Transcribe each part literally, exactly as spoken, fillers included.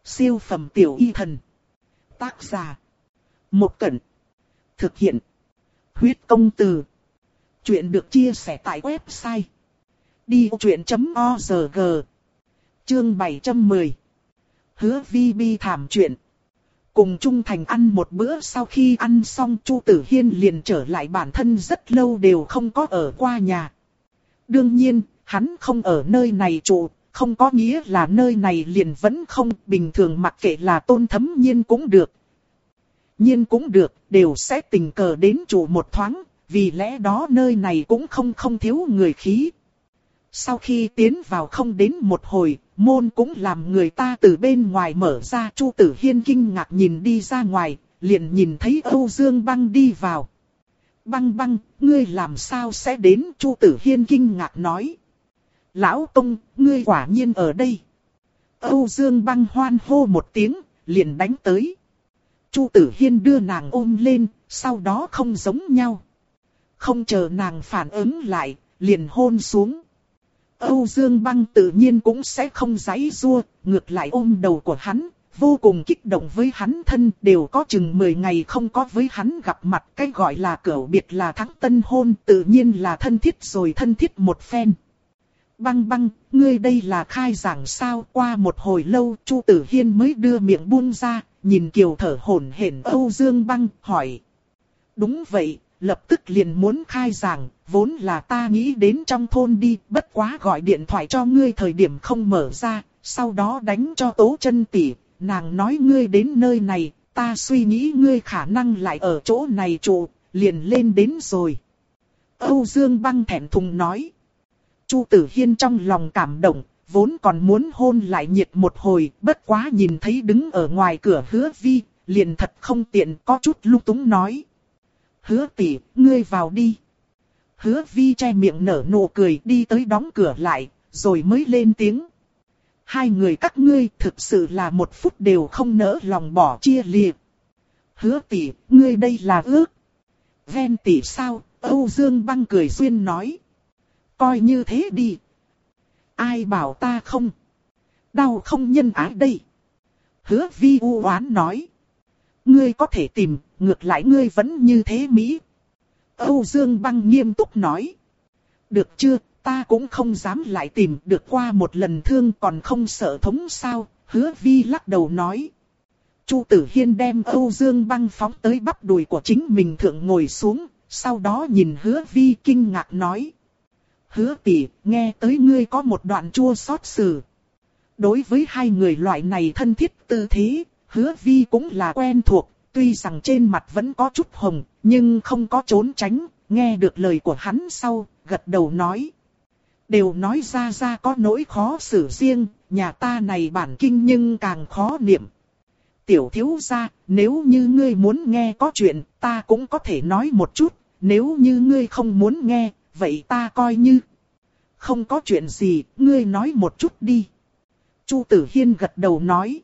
Siêu phẩm tiểu y thần. Tác giả. Một Cẩn. Thực hiện. Huyết công từ. Chuyện được chia sẻ tại website đi vô chuyện chấm org. Chương bảy trăm mười. Hứa Vi Bi thảm chuyện. Cùng Trung Thành ăn một bữa, sau khi ăn xong Chu Tử Hiên liền trở lại bản thân rất lâu đều không có ở qua nhà. Đương nhiên, hắn không ở nơi này trụ, không có nghĩa là nơi này liền vẫn không, bình thường mặc kệ là Tôn Thấm Nhiên cũng được. Nhiên cũng được, đều sẽ tình cờ đến trụ một thoáng, vì lẽ đó nơi này cũng không không thiếu người khí. Sau khi tiến vào không đến một hồi, môn cũng làm người ta từ bên ngoài mở ra. Chu Tử Hiên kinh ngạc nhìn đi ra ngoài, liền nhìn thấy Âu Dương Băng đi vào. Băng Băng, ngươi làm sao sẽ đến? Chu Tử Hiên kinh ngạc nói. Lão công, ngươi quả nhiên ở đây. Âu Dương Băng hoan hô một tiếng, liền đánh tới. Chu Tử Hiên đưa nàng ôm lên, sau đó không giống nhau. Không chờ nàng phản ứng lại, liền hôn xuống. Âu Dương Băng tự nhiên cũng sẽ không giãy giụa, ngược lại ôm đầu của hắn, vô cùng kích động với hắn thân, đều có chừng mười ngày không có với hắn gặp mặt, cái gọi là cửu biệt là thắng tân hôn, tự nhiên là thân thiết rồi thân thiết một phen. Băng Băng, ngươi đây là khai giảng sao? Qua một hồi lâu, Chu Tử Hiên mới đưa miệng buông ra, nhìn Kiều thở hổn hển Âu Dương Băng, hỏi. Đúng vậy, lập tức liền muốn khai giảng, vốn là ta nghĩ đến trong thôn đi, bất quá gọi điện thoại cho ngươi thời điểm không mở ra, sau đó đánh cho Tố Chân tỷ, nàng nói ngươi đến nơi này, ta suy nghĩ ngươi khả năng lại ở chỗ này trụ, liền lên đến rồi. Âu Dương Băng thẹn thùng nói. Chu Tử Hiên trong lòng cảm động, vốn còn muốn hôn lại nhiệt một hồi, bất quá nhìn thấy đứng ở ngoài cửa Hứa Vi, liền thật không tiện, có chút lung túng nói. Hứa tỷ, ngươi vào đi. Hứa Vi che miệng nở nụ cười đi tới đóng cửa lại, rồi mới lên tiếng. Hai người các ngươi thực sự là một phút đều không nỡ lòng bỏ chia liệt. Hứa tỷ, ngươi đây là ước. Ven tỷ sao? Âu Dương Băng cười xuyên nói. Coi như thế đi. Ai bảo ta không? Đau không nhân ái đây. Hứa Vi u oán nói. Ngươi có thể tìm, ngược lại ngươi vẫn như thế Mỹ. Âu Dương Băng nghiêm túc nói. Được chưa, ta cũng không dám lại tìm, được qua một lần thương còn không sợ thống sao? Hứa Vi lắc đầu nói. Chu Tử Hiên đem Âu Dương Băng phóng tới bắp đùi của chính mình thượng ngồi xuống, sau đó nhìn Hứa Vi kinh ngạc nói. Hứa tỷ, nghe tới ngươi có một đoạn chua xót sử. Đối với hai người loại này thân thiết tư thế, Hứa Vi cũng là quen thuộc, tuy rằng trên mặt vẫn có chút hồng, nhưng không có trốn tránh, nghe được lời của hắn sau, gật đầu nói. Đều nói ra ra có nỗi khó xử riêng, nhà ta này bản kinh nhưng càng khó niệm. Tiểu thiếu gia, nếu như ngươi muốn nghe có chuyện, ta cũng có thể nói một chút, nếu như ngươi không muốn nghe, vậy ta coi như không có chuyện gì, ngươi nói một chút đi. Chu Tử Hiên gật đầu nói.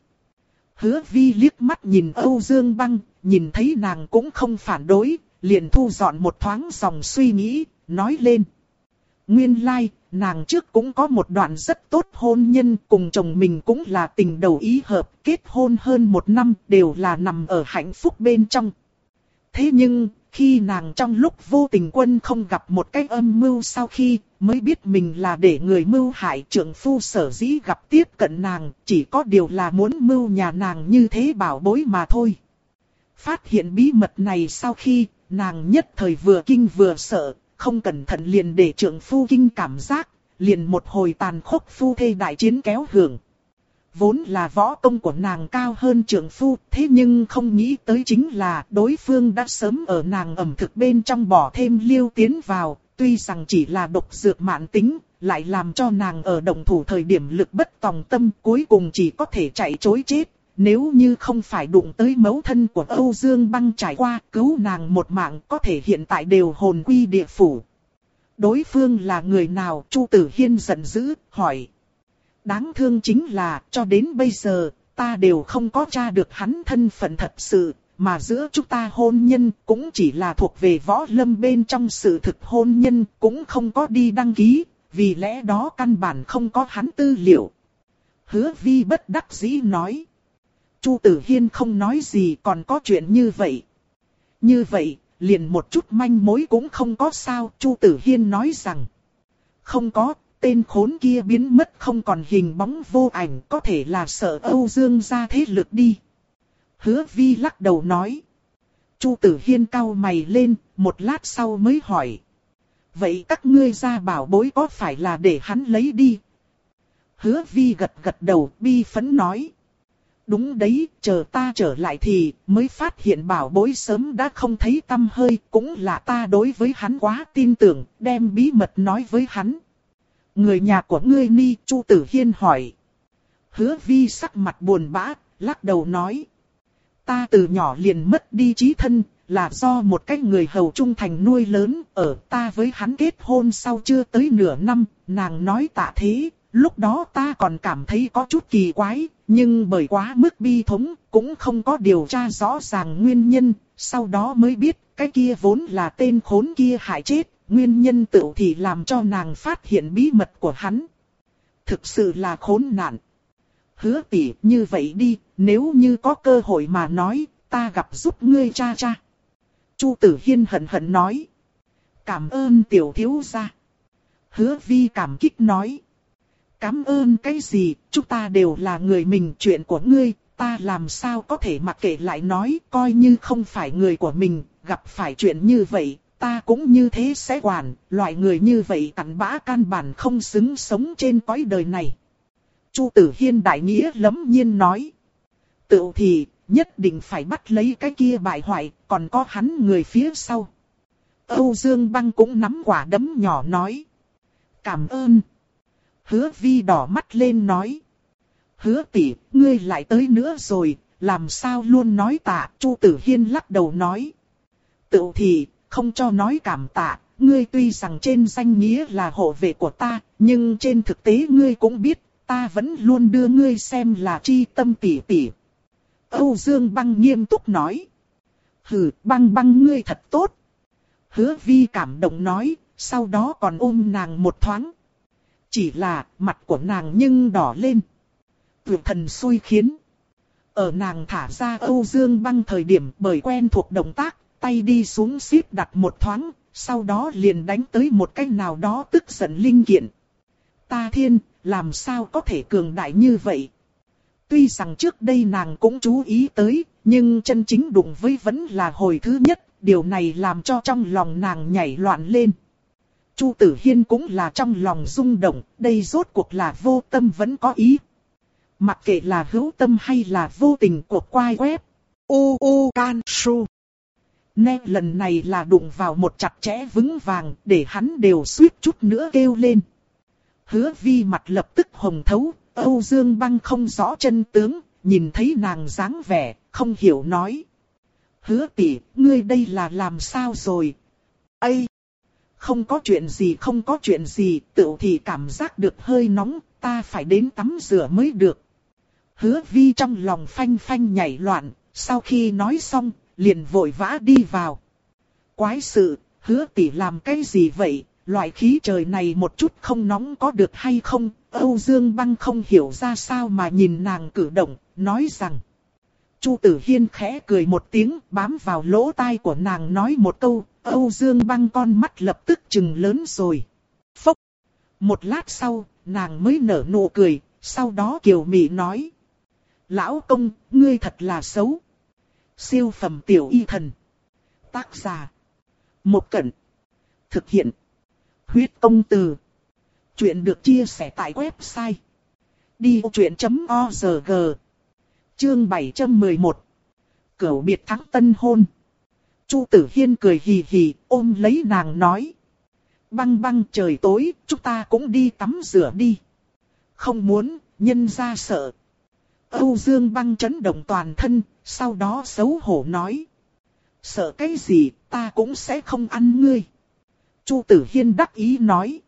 Hứa Vi liếc mắt nhìn Âu Dương Băng, nhìn thấy nàng cũng không phản đối, liền thu dọn một thoáng dòng suy nghĩ, nói lên. Nguyên lai, like, nàng trước cũng có một đoạn rất tốt hôn nhân, cùng chồng mình cũng là tình đầu ý hợp, kết hôn hơn một năm, đều là nằm ở hạnh phúc bên trong. Thế nhưng, khi nàng trong lúc vô tình quân không gặp một cái âm mưu, sau khi mới biết mình là để người mưu hại, trượng phu sở dĩ gặp tiếp cận nàng, chỉ có điều là muốn mưu nhà nàng như thế bảo bối mà thôi. Phát hiện bí mật này sau khi, nàng nhất thời vừa kinh vừa sợ, không cẩn thận liền để trượng phu kinh cảm giác, liền một hồi tàn khốc phu thê đại chiến kéo hưởng. Vốn là võ công của nàng cao hơn trượng phu, thế nhưng không nghĩ tới chính là đối phương đã sớm ở nàng ẩm thực bên trong bỏ thêm liêu tiến vào, tuy rằng chỉ là độc dược mãn tính, lại làm cho nàng ở động thủ thời điểm lực bất tòng tâm, cuối cùng chỉ có thể chạy trối chết. Nếu như không phải đụng tới mẫu thân của Âu Dương Băng trải qua cứu nàng một mạng, có thể hiện tại đều hồn quy địa phủ. Đối phương là người nào? Chu Tử Hiên giận dữ, hỏi. Đáng thương chính là, cho đến bây giờ, ta đều không có tra được hắn thân phận thật sự, mà giữa chúng ta hôn nhân cũng chỉ là thuộc về võ lâm bên trong sự thực hôn nhân, cũng không có đi đăng ký, vì lẽ đó căn bản không có hắn tư liệu. Hứa Vi bất đắc dĩ nói. Chu Tử Hiên không nói gì, còn có chuyện như vậy. Như vậy, liền một chút manh mối cũng không có sao. Chu Tử Hiên nói rằng, không có, tên khốn kia biến mất không còn hình bóng vô ảnh, có thể là sợ Âu Dương gia thế lực đi. Hứa Vi lắc đầu nói. Chu Tử Hiên cau mày lên, một lát sau mới hỏi. Vậy các ngươi gia bảo bối có phải là để hắn lấy đi? Hứa Vi gật gật đầu, bi phẫn nói. Đúng đấy, chờ ta trở lại thì mới phát hiện bảo bối sớm đã không thấy tăm hơi, cũng là ta đối với hắn quá tin tưởng, đem bí mật nói với hắn. Người nhà của ngươi ni? Chu Tử Hiên hỏi. Hứa Vi sắc mặt buồn bã, lắc đầu nói. Ta từ nhỏ liền mất đi trí thân, là do một cái người hầu trung thành nuôi lớn, ở ta với hắn kết hôn sau chưa tới nửa năm, nàng nói tạ thế, lúc đó ta còn cảm thấy có chút kỳ quái, nhưng bởi quá mức bi thống, cũng không có điều tra rõ ràng nguyên nhân, sau đó mới biết, cái kia vốn là tên khốn kia hại chết, nguyên nhân tự thì làm cho nàng phát hiện bí mật của hắn. Thực sự là khốn nạn. Hứa tỷ, như vậy đi, nếu như có cơ hội mà nói, ta gặp giúp ngươi cha cha. Chu Tử Hiên hận hận nói. Cảm ơn tiểu thiếu gia. Hứa Vi cảm kích nói. Cảm ơn cái gì, chúng ta đều là người mình, chuyện của ngươi, ta làm sao có thể mặc kệ lại nói, coi như không phải người của mình, gặp phải chuyện như vậy, ta cũng như thế sẽ quản, loại người như vậy cặn bã căn bản không xứng sống trên cõi đời này. Chu Tử Hiên đại nghĩa lẫm nhiên nói. Tự thì, nhất định phải bắt lấy cái kia bại hoại, còn có hắn người phía sau. Âu Dương Băng cũng nắm quả đấm nhỏ nói. Cảm ơn. Hứa Vi đỏ mắt lên nói. Hứa tỷ, ngươi lại tới nữa rồi, làm sao luôn nói tạ? Chu Tử Hiên lắc đầu nói. Tự thì, không cho nói cảm tạ, ngươi tuy rằng trên danh nghĩa là hộ vệ của ta, nhưng trên thực tế ngươi cũng biết, ta vẫn luôn đưa ngươi xem là chi tâm tỷ tỷ. Âu Dương Băng nghiêm túc nói. Hừ, Băng Băng ngươi thật tốt. Hứa Vi cảm động nói, sau đó còn ôm nàng một thoáng. Chỉ là, mặt của nàng nhưng đỏ lên. Tuyệt thần xui khiến. Ở nàng thả ra Âu Dương Băng thời điểm bởi quen thuộc động tác, tay đi xuống xếp đặt một thoáng, sau đó liền đánh tới một cái nào đó tức giận linh kiện. Ta thiên, làm sao có thể cường đại như vậy? Tuy rằng trước đây nàng cũng chú ý tới, nhưng chân chính đụng với vẫn là hồi thứ nhất, điều này làm cho trong lòng nàng nhảy loạn lên. Chu Tử Hiên cũng là trong lòng rung động, đây rốt cuộc là vô tâm vẫn có ý. Mặc kệ là hữu tâm hay là vô tình của quai web. U U Can Su. Nè lần này là đụng vào một chặt chẽ vững vàng, để hắn đều suýt chút nữa kêu lên. Hứa Vi mặt lập tức hồng thấu, Âu Dương Băng không rõ chân tướng, nhìn thấy nàng dáng vẻ, không hiểu nói. Hứa tỷ, ngươi đây là làm sao rồi? Ây! Không có chuyện gì không có chuyện gì, tự thì cảm giác được hơi nóng, ta phải đến tắm rửa mới được. Hứa Vi trong lòng phanh phanh nhảy loạn, sau khi nói xong, liền vội vã đi vào. Quái sự, Hứa tỷ làm cái gì vậy? Loại khí trời này một chút không nóng có được hay không? Âu Dương Băng không hiểu ra sao mà nhìn nàng cử động, nói rằng. Chu Tử Hiên khẽ cười một tiếng, bám vào lỗ tai của nàng nói một câu, Âu Dương Băng con mắt lập tức trừng lớn rồi. Phốc! Một lát sau, nàng mới nở nụ cười, sau đó kiều mị nói. Lão công, ngươi thật là xấu. Siêu phẩm tiểu y thần. Tác giả. Một Cẩn. Thực hiện. Huyết công từ. Chuyện được chia sẻ tại website. đi ô chuyện chấm org. Chương bảy trăm mười một. Cửu biệt thắng tân hôn. Chu Tử Hiên cười hì hì, ôm lấy nàng nói. Băng Băng, trời tối, chúng ta cũng đi tắm rửa đi. Không muốn, nhân ra sợ. Âu Dương Băng chấn động toàn thân, sau đó xấu hổ nói. Sợ cái gì, ta cũng sẽ không ăn ngươi. Chu Tử Hiên đắc ý nói.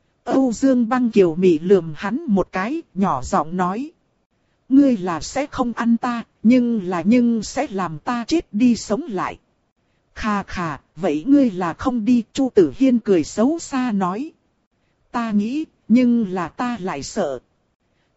Âu Dương Băng kiều mị lườm hắn một cái, nhỏ giọng nói. Ngươi là sẽ không ăn ta, nhưng là nhưng sẽ làm ta chết đi sống lại. Khà khà, vậy ngươi là không đi, Chu Tử Hiên cười xấu xa nói. Ta nghĩ, nhưng là ta lại sợ.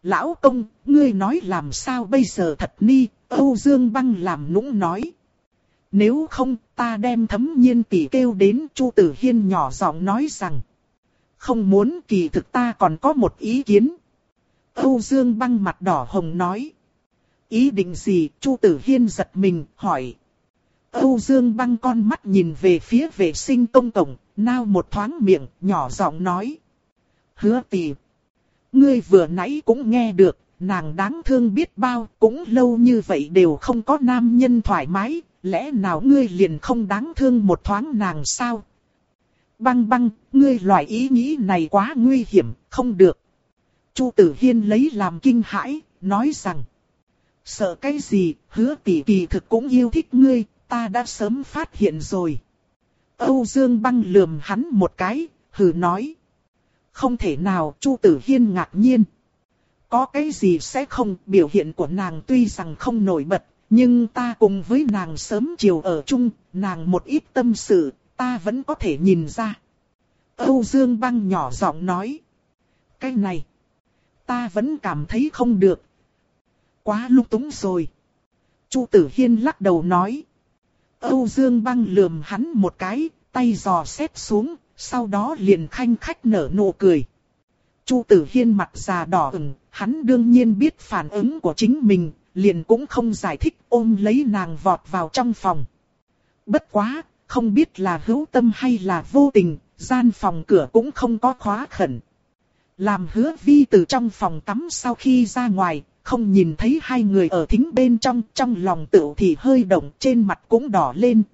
Lão công, ngươi nói làm sao bây giờ thật ni, Âu Dương Băng làm nũng nói. Nếu không, ta đem Thấm Nhiên tỷ kêu đến. Chu Tử Hiên nhỏ giọng nói rằng. Không muốn, kỳ thực ta còn có một ý kiến. Âu Dương Băng mặt đỏ hồng nói. Ý định gì? Chu Tử Hiên giật mình, hỏi. Âu Dương Băng con mắt nhìn về phía vệ sinh công cộng, nao một thoáng miệng, nhỏ giọng nói. Hứa tỷ, ngươi vừa nãy cũng nghe được, nàng đáng thương biết bao, cũng lâu như vậy đều không có nam nhân thoải mái, lẽ nào ngươi liền không đáng thương một thoáng nàng sao? Băng Băng, ngươi loại ý nghĩ này quá nguy hiểm, không được. Chu Tử Hiên lấy làm kinh hãi, nói rằng. Sợ cái gì, Hứa tỷ kỳ thực cũng yêu thích ngươi, ta đã sớm phát hiện rồi. Âu Dương Băng lườm hắn một cái, hừ nói. Không thể nào, Chu Tử Hiên ngạc nhiên. Có cái gì sẽ không, biểu hiện của nàng tuy rằng không nổi bật, nhưng ta cùng với nàng sớm chiều ở chung, nàng một ít tâm sự, ta vẫn có thể nhìn ra. Âu Dương Băng nhỏ giọng nói. Cái này, ta vẫn cảm thấy không được. Quá lung túng rồi. Chu Tử Hiên lắc đầu nói. Âu Dương Băng lườm hắn một cái, tay giò xét xuống, sau đó liền khanh khách nở nụ cười. Chu Tử Hiên mặt già đỏ ửng, hắn đương nhiên biết phản ứng của chính mình, liền cũng không giải thích, ôm lấy nàng vọt vào trong phòng. Bất quá, không biết là hữu tâm hay là vô tình, gian phòng cửa cũng không có khóa khẩn. Làm Hứa Vi từ trong phòng tắm sau khi ra ngoài, không nhìn thấy hai người ở thính bên trong, trong lòng tựu thì hơi động, trên mặt cũng đỏ lên.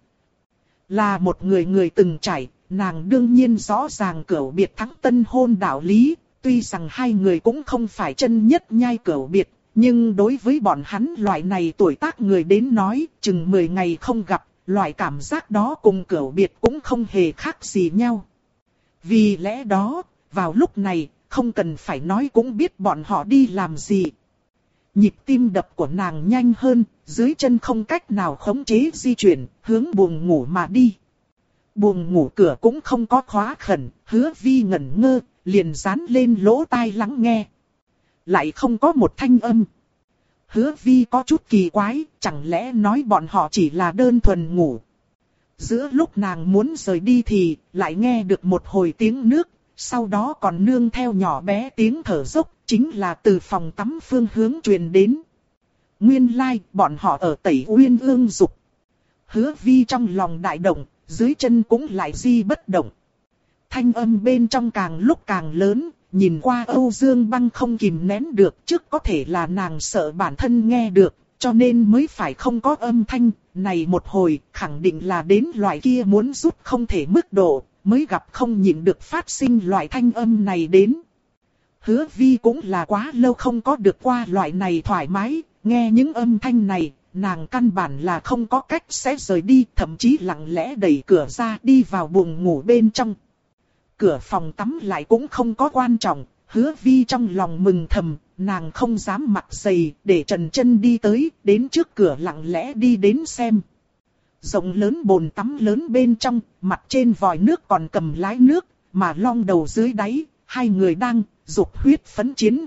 Là một người người từng trải, nàng đương nhiên rõ ràng cửu biệt thắng tân hôn đạo lý, tuy rằng hai người cũng không phải chân nhất nhai cửu biệt, nhưng đối với bọn hắn loại này tuổi tác người đến nói, chừng mười ngày không gặp, loại cảm giác đó cùng cửu biệt cũng không hề khác gì nhau. Vì lẽ đó, vào lúc này, không cần phải nói cũng biết bọn họ đi làm gì. Nhịp tim đập của nàng nhanh hơn, dưới chân không cách nào khống chế di chuyển, hướng buồng ngủ mà đi. Buồng ngủ cửa cũng không có khóa khẩn, Hứa Vi ngẩn ngơ, liền dán lên lỗ tai lắng nghe. Lại không có một thanh âm. Hứa Vi có chút kỳ quái, chẳng lẽ nói bọn họ chỉ là đơn thuần ngủ. Giữa lúc nàng muốn rời đi thì, lại nghe được một hồi tiếng nước, sau đó còn nương theo nhỏ bé tiếng thở dốc, chính là từ phòng tắm phương hướng truyền đến. Nguyên lai, like, bọn họ ở Tẩy Uyên Ương Dục. Hứa Vi trong lòng đại động, dưới chân cũng lại di bất động. Thanh âm bên trong càng lúc càng lớn, nhìn qua Âu Dương Băng không kìm nén được, trước có thể là nàng sợ bản thân nghe được, cho nên mới phải không có âm thanh, này một hồi, khẳng định là đến loại kia muốn rút không thể mức độ, mới gặp không nhịn được phát sinh loại thanh âm này đến. Hứa Vi cũng là quá lâu không có được qua loại này thoải mái, nghe những âm thanh này, nàng căn bản là không có cách sẽ rời đi, thậm chí lặng lẽ đẩy cửa ra đi vào buồng ngủ bên trong. Cửa phòng tắm lại cũng không có quan trọng, Hứa Vi trong lòng mừng thầm, nàng không dám mặc giày, để trần chân đi tới, đến trước cửa lặng lẽ đi đến xem. Rộng lớn bồn tắm lớn bên trong, mặt trên vòi nước còn cầm lái nước, mà long đầu dưới đáy, hai người đang dục huyết phấn chiến.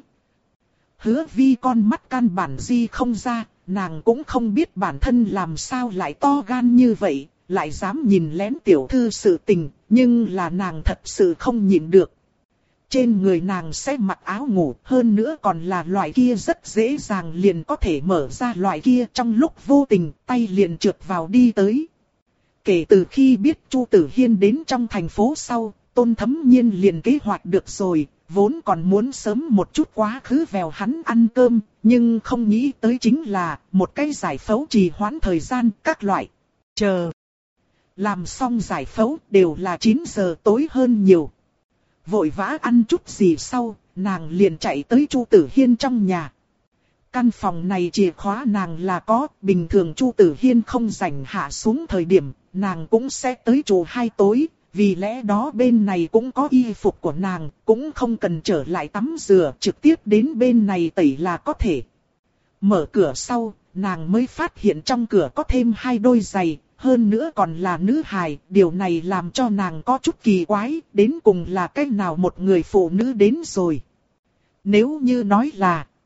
Hứa Vi con mắt căn bản di không ra, nàng cũng không biết bản thân làm sao lại to gan như vậy, lại dám nhìn lén tiểu thư sự tình, nhưng là nàng thật sự không nhịn được. Trên người nàng sẽ mặc áo ngủ, hơn nữa còn là loại kia rất dễ dàng liền có thể mở ra loại kia, trong lúc vô tình tay liền trượt vào đi tới. Kể từ khi biết Chu Tử Hiên đến trong thành phố sau, Tôn Thấm Nhiên liền kế hoạch được rồi, vốn còn muốn sớm một chút quá khứ vèo hắn ăn cơm, nhưng không nghĩ tới chính là một cái giải phẫu trì hoãn thời gian các loại. Chờ. Làm xong giải phẫu đều là chín giờ tối hơn nhiều. Vội vã ăn chút gì sau, nàng liền chạy tới Chu Tử Hiên trong nhà. Căn phòng này chìa khóa nàng là có, bình thường Chu Tử Hiên không rảnh hạ xuống thời điểm, nàng cũng sẽ tới trụ hai tối, vì lẽ đó bên này cũng có y phục của nàng, cũng không cần trở lại tắm rửa, trực tiếp đến bên này tẩy là có thể. Mở cửa sau, nàng mới phát hiện trong cửa có thêm hai đôi giày, hơn nữa còn là nữ hài, điều này làm cho nàng có chút kỳ quái, đến cùng là cách nào một người phụ nữ đến rồi. Nếu như nói là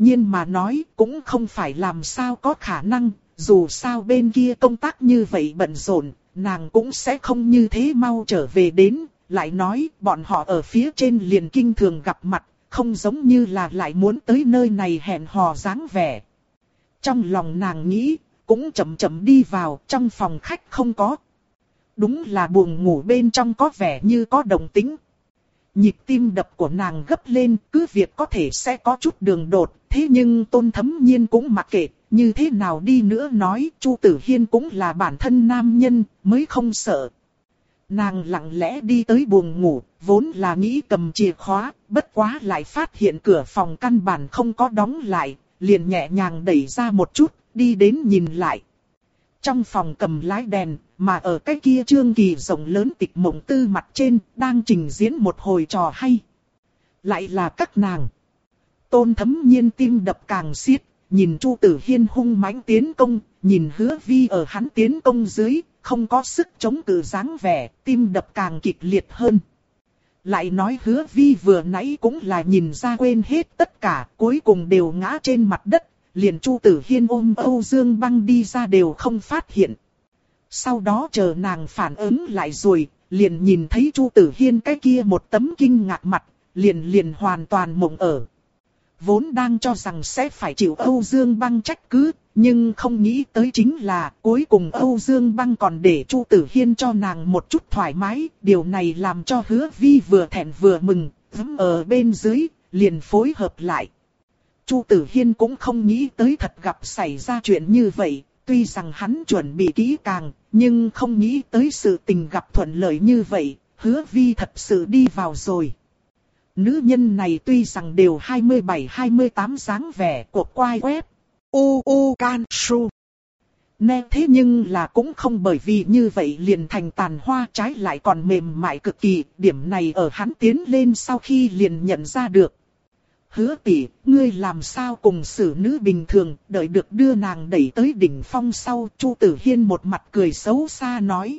nhiên mà nói cũng không phải làm sao có khả năng, dù sao bên kia công tác như vậy bận rộn, nàng cũng sẽ không như thế mau trở về đến, lại nói bọn họ ở phía trên liền kinh thường gặp mặt, không giống như là lại muốn tới nơi này hẹn hò dáng vẻ. Trong lòng nàng nghĩ, cũng chậm chậm đi vào, trong phòng khách không có. Đúng là buồng ngủ bên trong có vẻ như có động tĩnh. Nhịp tim đập của nàng gấp lên, cứ việc có thể sẽ có chút đường đột, thế nhưng Tôn Thấm Nhiên cũng mặc kệ, như thế nào đi nữa nói, Chu Tử Hiên cũng là bản thân nam nhân, mới không sợ. Nàng lặng lẽ đi tới buồng ngủ, vốn là nghĩ cầm chìa khóa, bất quá lại phát hiện cửa phòng căn bản không có đóng lại, liền nhẹ nhàng đẩy ra một chút, đi đến nhìn lại. Trong phòng cầm lái đèn, mà ở cái kia trương kỳ rộng lớn tịch mộng tư mặt trên, đang trình diễn một hồi trò hay. Lại là các nàng. Tôn Thấm Nhiên tim đập càng xiết, nhìn Chu Tử Hiên hung mãnh tiến công, nhìn Hứa Vi ở hắn tiến công dưới, không có sức chống cự dáng vẻ, tim đập càng kịch liệt hơn. Lại nói Hứa Vi vừa nãy cũng là nhìn ra quên hết tất cả, cuối cùng đều ngã trên mặt đất, liền Chu Tử Hiên ôm Âu Dương Băng đi ra đều không phát hiện. Sau đó chờ nàng phản ứng lại rồi, liền nhìn thấy Chu Tử Hiên cái kia một tấm kinh ngạc mặt, liền liền hoàn toàn mộng ở. Vốn đang cho rằng sẽ phải chịu Âu Dương Băng trách cứ, nhưng không nghĩ tới chính là cuối cùng Âu Dương Băng còn để Chu Tử Hiên cho nàng một chút thoải mái, điều này làm cho Hứa Vi vừa thẹn vừa mừng, vẫm ở bên dưới, liền phối hợp lại. Chu Tử Hiên cũng không nghĩ tới thật gặp xảy ra chuyện như vậy, tuy rằng hắn chuẩn bị kỹ càng, nhưng không nghĩ tới sự tình gặp thuận lợi như vậy, Hứa Vi thật sự đi vào rồi. Nữ nhân này tuy rằng đều hai mươi bảy hai mươi tám dáng vẻ của quai web, u u can su. Nè thế nhưng là cũng không bởi vì như vậy liền thành tàn hoa, trái lại còn mềm mại cực kỳ, điểm này ở hắn tiến lên sau khi liền nhận ra được. Hứa tỷ, ngươi làm sao cùng xử nữ bình thường, đợi được đưa nàng đẩy tới đỉnh phong sau, Chu Tử Hiên một mặt cười xấu xa nói.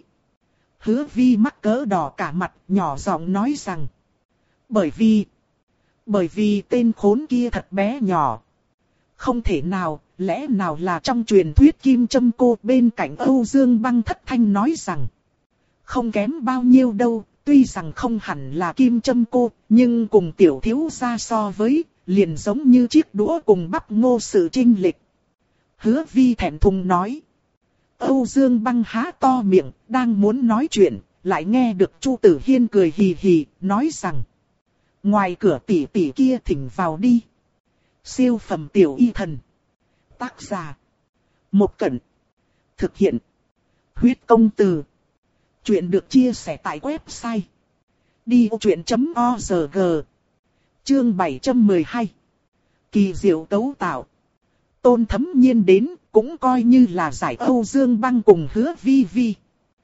Hứa Vi mắc cỡ đỏ cả mặt, nhỏ giọng nói rằng. Bởi vì, bởi vì tên khốn kia thật bé nhỏ. Không thể nào, lẽ nào là trong truyền thuyết Kim Châm Cô, bên cạnh Âu Dương Băng thất thanh nói rằng. Không kém bao nhiêu đâu, tuy rằng không hẳn là Kim Châm Cô, nhưng cùng tiểu thiếu gia so với, liền giống như chiếc đũa cùng bắp ngô sự chênh lệch. Hứa Vi thẹn thùng nói. Âu Dương Băng há to miệng, đang muốn nói chuyện, lại nghe được Chu Tử Hiên cười hì hì, nói rằng. Ngoài cửa tỷ tỷ kia thỉnh vào đi. Siêu phẩm tiểu y thần. Tác giả. Một Cẩn. Thực hiện. Huyết công từ. Chuyện được chia sẻ tại website. đi ô chuyện chấm org. Chương bảy trăm mười hai. Kỳ diệu tấu tạo. Tôn Thấm Nhiên đến, cũng coi như là giải Âu Dương Băng cùng Hứa Vi Vi.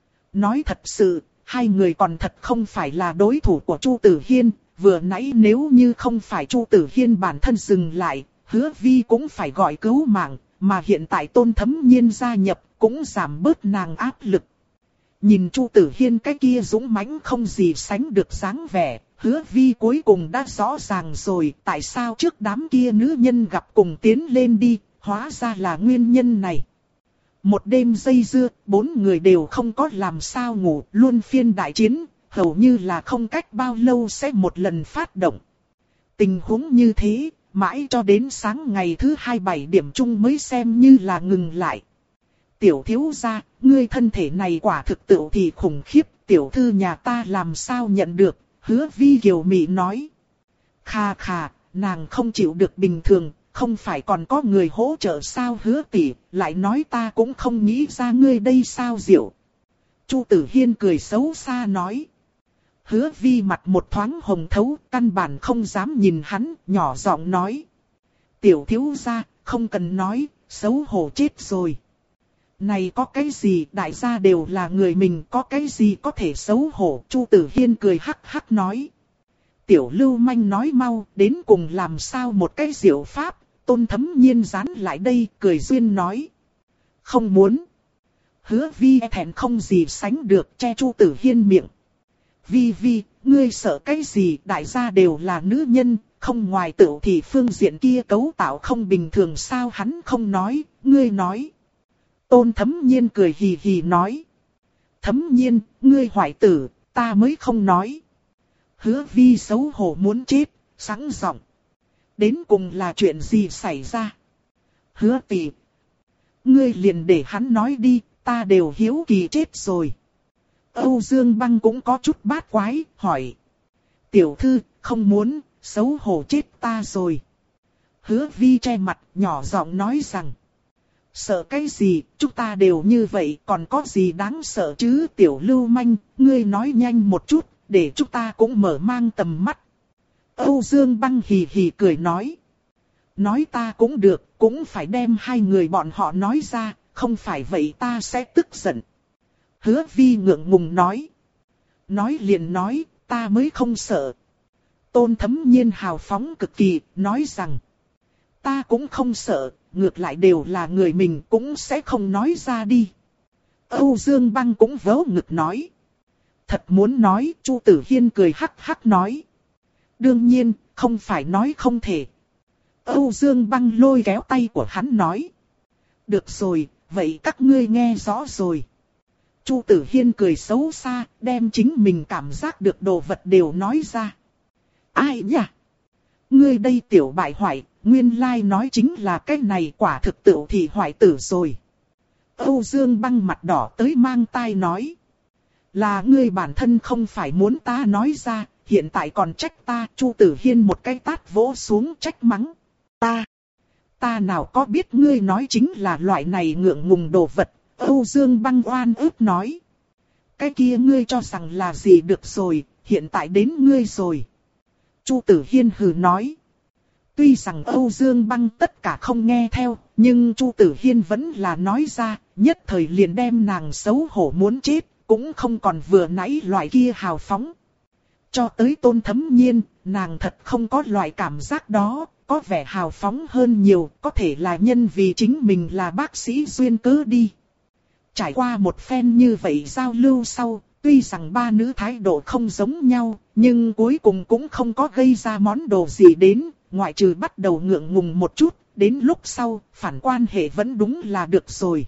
Nói thật sự, hai người còn thật không phải là đối thủ của Chu Tử Hiên. Vừa nãy nếu như không phải Chu Tử Hiên bản thân dừng lại, Hứa Vi cũng phải gọi cứu mạng, mà hiện tại Tôn Thấm Nhiên gia nhập cũng giảm bớt nàng áp lực. Nhìn Chu Tử Hiên cái kia dũng mãnh không gì sánh được dáng vẻ, Hứa Vi cuối cùng đã rõ ràng rồi tại sao trước đám kia nữ nhân gặp cùng tiến lên đi, hóa ra là nguyên nhân này. Một đêm dây dưa, bốn người đều không có làm sao ngủ, luôn phiên đại chiến. Hầu như là không cách bao lâu sẽ một lần phát động. Tình huống như thế, mãi cho đến sáng ngày thứ hai bảy điểm chung mới xem như là ngừng lại. Tiểu thiếu gia, ngươi thân thể này quả thực tự thì khủng khiếp, tiểu thư nhà ta làm sao nhận được, Hứa Vi kiều mị nói. Kha kha, nàng không chịu được bình thường, không phải còn có người hỗ trợ sao Hứa tỷ, lại nói ta cũng không nghĩ ra ngươi đây sao diệu. Chu Tử Hiên cười xấu xa nói. Hứa Vi mặt một thoáng hồng thấu, căn bản không dám nhìn hắn, nhỏ giọng nói. Tiểu thiếu gia, không cần nói, xấu hổ chết rồi. Này có cái gì, đại gia đều là người mình, có cái gì có thể xấu hổ, Chu Tử Hiên cười hắc hắc nói. Tiểu Lưu Manh nói mau, đến cùng làm sao một cái diệu pháp, Tôn Thấm Nhiên dán lại đây, cười duyên nói. Không muốn. Hứa Vi thẹn không gì sánh được, che Chu Tử Hiên miệng. Vi Vi, ngươi sợ cái gì, đại gia đều là nữ nhân, không ngoài tựu thì phương diện kia cấu tạo không bình thường sao hắn không nói, ngươi nói. Tôn Thấm Nhiên cười hì hì nói. Thấm Nhiên, ngươi hoại tử, ta mới không nói. Hứa Vi xấu hổ muốn chết, sẵn giọng. Đến cùng là chuyện gì xảy ra? Hứa tỷ, ngươi liền để hắn nói đi, ta đều hiếu kỳ chết rồi. Âu Dương Băng cũng có chút bát quái, hỏi. Tiểu thư, không muốn, xấu hổ chết ta rồi. Hứa Vi che mặt, nhỏ giọng nói rằng. Sợ cái gì, chúng ta đều như vậy, còn có gì đáng sợ chứ tiểu lưu manh, ngươi nói nhanh một chút, để chúng ta cũng mở mang tầm mắt. Âu Dương Băng hì hì cười nói. Nói ta cũng được, cũng phải đem hai người bọn họ nói ra, không phải vậy ta sẽ tức giận. Hứa Vi ngượng ngùng nói. Nói liền nói, ta mới không sợ. Tôn Thấm Nhiên hào phóng cực kỳ, nói rằng. Ta cũng không sợ, ngược lại đều là người mình cũng sẽ không nói ra đi. Âu Dương Băng cũng vớ ngực nói. Thật muốn nói, Chu Tử Hiên cười hắc hắc nói. Đương nhiên, không phải nói không thể. Âu Dương Băng lôi kéo tay của hắn nói. Được rồi, vậy các ngươi nghe rõ rồi. Chu Tử Hiên cười xấu xa, đem chính mình cảm giác được đồ vật đều nói ra. Ai nhỉ? Ngươi đây tiểu bại hoại, nguyên lai nói chính là cái này quả thực tựu thì hoại tử rồi. Âu Dương Băng mặt đỏ tới mang tai nói. Là ngươi bản thân không phải muốn ta nói ra, hiện tại còn trách ta. Chu Tử Hiên một cái tát vỗ xuống trách mắng. Ta, ta nào có biết ngươi nói chính là loại này ngượng ngùng đồ vật. Âu Dương Băng oan ức nói. Cái kia ngươi cho rằng là gì được rồi, hiện tại đến ngươi rồi. Chu Tử Hiên hừ nói. Tuy rằng Âu Dương Băng tất cả không nghe theo, nhưng Chu Tử Hiên vẫn là nói ra, nhất thời liền đem nàng xấu hổ muốn chết, cũng không còn vừa nãy loại kia hào phóng. Cho tới Tôn Thấm Nhiên, nàng thật không có loại cảm giác đó, có vẻ hào phóng hơn nhiều, có thể là nhân vì chính mình là bác sĩ duyên cớ đi. Trải qua một phen như vậy giao lưu sau, tuy rằng ba nữ thái độ không giống nhau, nhưng cuối cùng cũng không có gây ra món đồ gì đến, ngoại trừ bắt đầu ngượng ngùng một chút, đến lúc sau, phản quan hệ vẫn đúng là được rồi.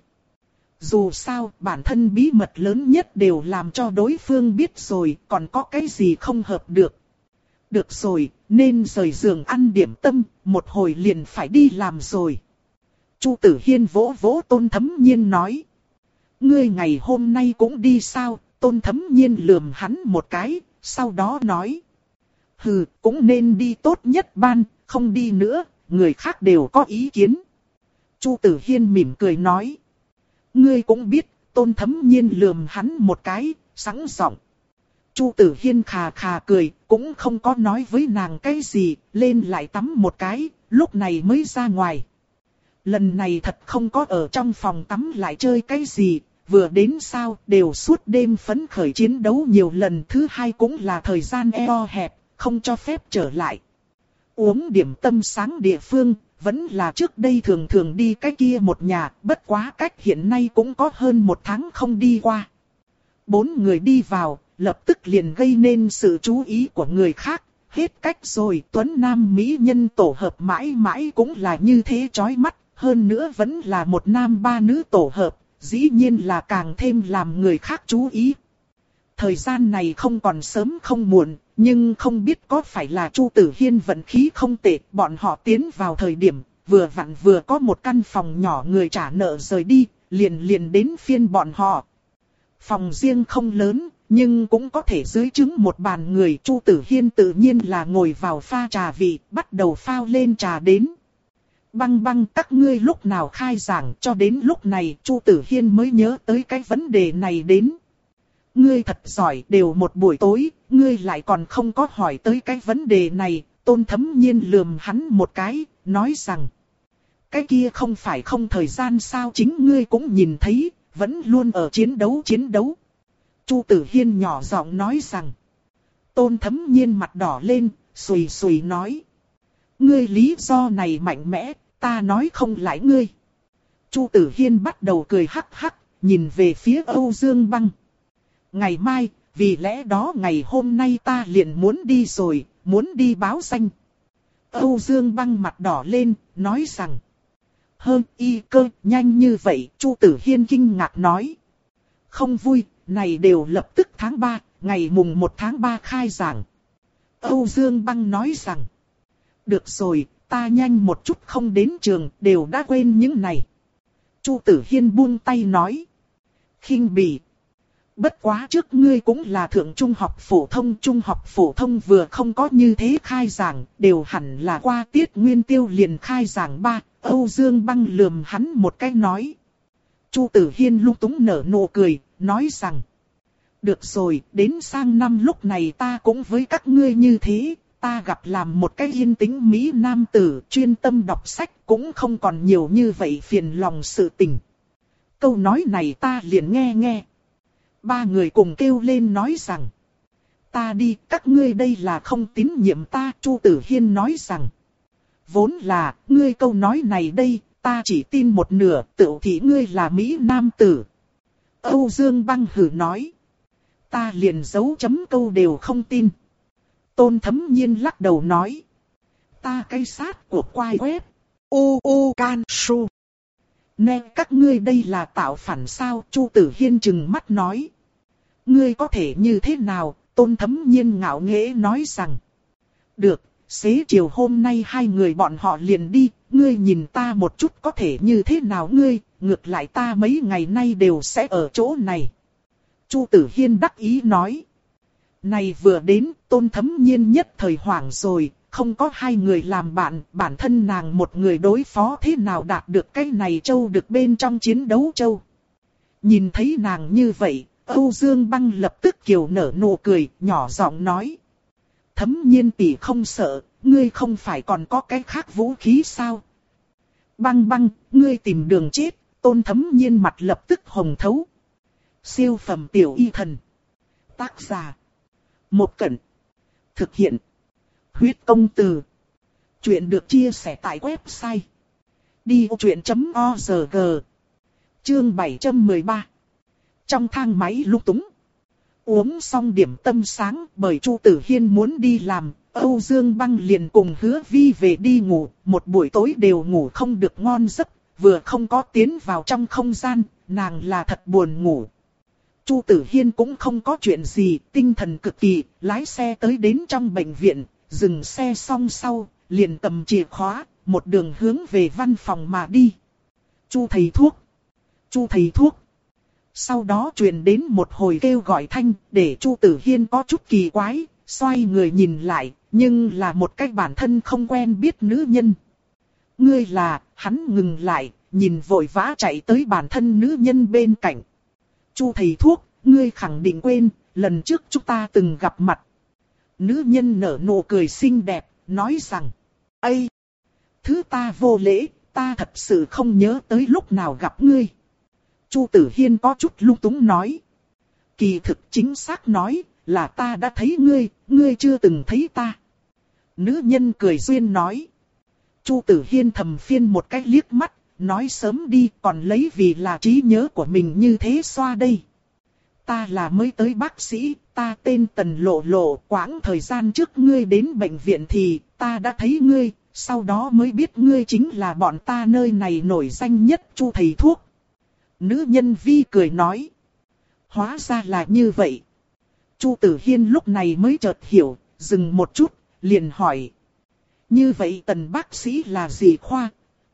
Dù sao, bản thân bí mật lớn nhất đều làm cho đối phương biết rồi, còn có cái gì không hợp được. Được rồi, nên rời giường ăn điểm tâm, một hồi liền phải đi làm rồi. Chu Tử Hiên vỗ vỗ Tôn Thấm Nhiên nói. Ngươi ngày hôm nay cũng đi sao? Tôn Thấm Nhiên lườm hắn một cái, sau đó nói. Hừ, cũng nên đi tốt nhất ban, không đi nữa, người khác đều có ý kiến. Chu Tử Hiên mỉm cười nói. Ngươi cũng biết, Tôn Thấm Nhiên lườm hắn một cái, sẵn giọng. Chu Tử Hiên khà khà cười, cũng không có nói với nàng cái gì, lên lại tắm một cái, lúc này mới ra ngoài. Lần này thật không có ở trong phòng tắm lại chơi cái gì, vừa đến sao đều suốt đêm phấn khởi chiến đấu nhiều lần. Thứ hai cũng là thời gian eo hẹp, không cho phép trở lại. Uống điểm tâm sáng địa phương, vẫn là trước đây thường thường đi cái kia một nhà, bất quá cách hiện nay cũng có hơn một tháng không đi qua. Bốn người đi vào, lập tức liền gây nên sự chú ý của người khác. Hết cách rồi, Tuấn Nam Mỹ nhân tổ hợp mãi mãi cũng là như thế chói mắt, hơn nữa vẫn là một nam ba nữ tổ hợp, dĩ nhiên là càng thêm làm người khác chú ý. Thời gian này không còn sớm không muộn, nhưng không biết có phải là Chu Tử Hiên vận khí không tệ, bọn họ tiến vào thời điểm, vừa vặn vừa có một căn phòng nhỏ người trả nợ rời đi, liền liền đến phiên bọn họ. Phòng riêng không lớn, nhưng cũng có thể dưới trứng một bàn người. Chu Tử Hiên tự nhiên là ngồi vào pha trà vị, bắt đầu phao lên trà đến. Băng băng, các ngươi lúc nào khai giảng? Cho đến lúc này Chu Tử Hiên mới nhớ tới cái vấn đề này đến. Ngươi thật giỏi, đều một buổi tối, ngươi lại còn không có hỏi tới cái vấn đề này. Tôn Thấm Nhiên lườm hắn một cái, nói rằng. Cái kia không phải không thời gian sao, chính ngươi cũng nhìn thấy, vẫn luôn ở chiến đấu chiến đấu. Chu Tử Hiên nhỏ giọng nói rằng. Tôn Thấm Nhiên mặt đỏ lên, sùi sùi nói. Ngươi lý do này mạnh mẽ, ta nói không lại ngươi. Chu Tử Hiên bắt đầu cười hắc hắc, nhìn về phía Âu Dương Băng. Ngày mai, vì lẽ đó ngày hôm nay ta liền muốn đi rồi, muốn đi báo danh. Âu Dương Băng mặt đỏ lên, nói rằng. Hơn y cơ, nhanh như vậy, Chu Tử Hiên kinh ngạc nói. Không vui, này đều lập tức tháng ba, ngày mùng một tháng ba khai giảng. Âu Dương Băng nói rằng. Được rồi, ta nhanh một chút không đến trường, đều đã quên những này. Chu Tử Hiên buông tay nói. Khinh bỉ. Bất quá trước ngươi cũng là thượng trung học phổ thông, trung học phổ thông vừa không có như thế khai giảng, đều hẳn là qua tiết nguyên tiêu liền khai giảng ba. Âu Dương Băng lườm hắn một cái nói. Chu Tử Hiên lung túng nở nụ cười, nói rằng. Được rồi, đến sang năm lúc này ta cũng với các ngươi như thế, ta gặp làm một cái yên tĩnh Mỹ nam tử, chuyên tâm đọc sách, cũng không còn nhiều như vậy phiền lòng sự tình. Câu nói này ta liền nghe nghe. Ba người cùng kêu lên nói rằng. Ta đi, các ngươi đây là không tín nhiệm ta, Chu Tử Hiên nói rằng. Vốn là, ngươi câu nói này đây, ta chỉ tin một nửa, tự thị ngươi là Mỹ nam tử. Âu Dương Băng hử nói. Ta liền dấu chấm câu đều không tin. Tôn Thấm Nhiên lắc đầu nói. Ta cây sát của quai web. U U Can Su. Nè các ngươi đây là tạo phản sao? Chu Tử Hiên trừng mắt nói. Ngươi có thể như thế nào? Tôn Thấm Nhiên ngạo nghễ nói rằng. Được, xế chiều hôm nay hai người bọn họ liền đi. Ngươi nhìn ta một chút có thể như thế nào ngươi? Ngược lại ta mấy ngày nay đều sẽ ở chỗ này. Chu Tử Hiên đắc ý nói. Này vừa đến, Tôn Thấm Nhiên nhất thời hoảng rồi, không có hai người làm bạn, bản thân nàng một người đối phó thế nào đạt được cái này châu được bên trong chiến đấu châu. Nhìn thấy nàng như vậy, Âu Dương Băng lập tức kiều nở nụ cười, nhỏ giọng nói. Thấm Nhiên tỷ không sợ, ngươi không phải còn có cái khác vũ khí sao? Băng băng, ngươi tìm đường chết, Tôn Thấm Nhiên mặt lập tức hồng thấu. Siêu phẩm tiểu y thần. Tác giả. Một Cẩn. Thực hiện. Huyết công từ. Chuyện được chia sẻ tại website. đi vô chuyện chấm org. Chương bảy trăm mười ba. Trong thang máy lung túng. Uống xong điểm tâm sáng bởi Chu Tử Hiên muốn đi làm. Âu Dương Băng liền cùng Hứa Vi về đi ngủ. Một buổi tối đều ngủ không được ngon giấc. Vừa không có tiến vào trong không gian. Nàng là thật buồn ngủ. Chu Tử Hiên cũng không có chuyện gì, tinh thần cực kỳ, lái xe tới đến trong bệnh viện, dừng xe xong sau, liền cầm chìa khóa, một đường hướng về văn phòng mà đi. Chu thầy thuốc, Chu thầy thuốc. Sau đó truyền đến một hồi kêu gọi thanh, để Chu Tử Hiên có chút kỳ quái, xoay người nhìn lại, nhưng là một cái bản thân không quen biết nữ nhân. Ngươi là, hắn ngừng lại, nhìn vội vã chạy tới bản thân nữ nhân bên cạnh. Chu thầy thuốc, ngươi khẳng định quên, lần trước chúng ta từng gặp mặt. Nữ nhân nở nụ cười xinh đẹp, nói rằng, Ây! Thứ ta vô lễ, ta thật sự không nhớ tới lúc nào gặp ngươi. Chu Tử Hiên có chút lung túng nói. Kỳ thực chính xác nói, là ta đã thấy ngươi, ngươi chưa từng thấy ta. Nữ nhân cười duyên nói. Chu Tử Hiên thầm phiên một cái liếc mắt. Nói sớm đi còn lấy vì là trí nhớ của mình như thế xoa đây. Ta là mới tới bác sĩ, ta tên Tần Lộ Lộ, quãng thời gian trước ngươi đến bệnh viện thì ta đã thấy ngươi, sau đó mới biết ngươi chính là bọn ta nơi này nổi danh nhất Chu thầy thuốc. Nữ nhân Vi cười nói. Hóa ra là như vậy. Chu Tử Hiên lúc này mới chợt hiểu, dừng một chút, liền hỏi. Như vậy Tần bác sĩ là gì khoa?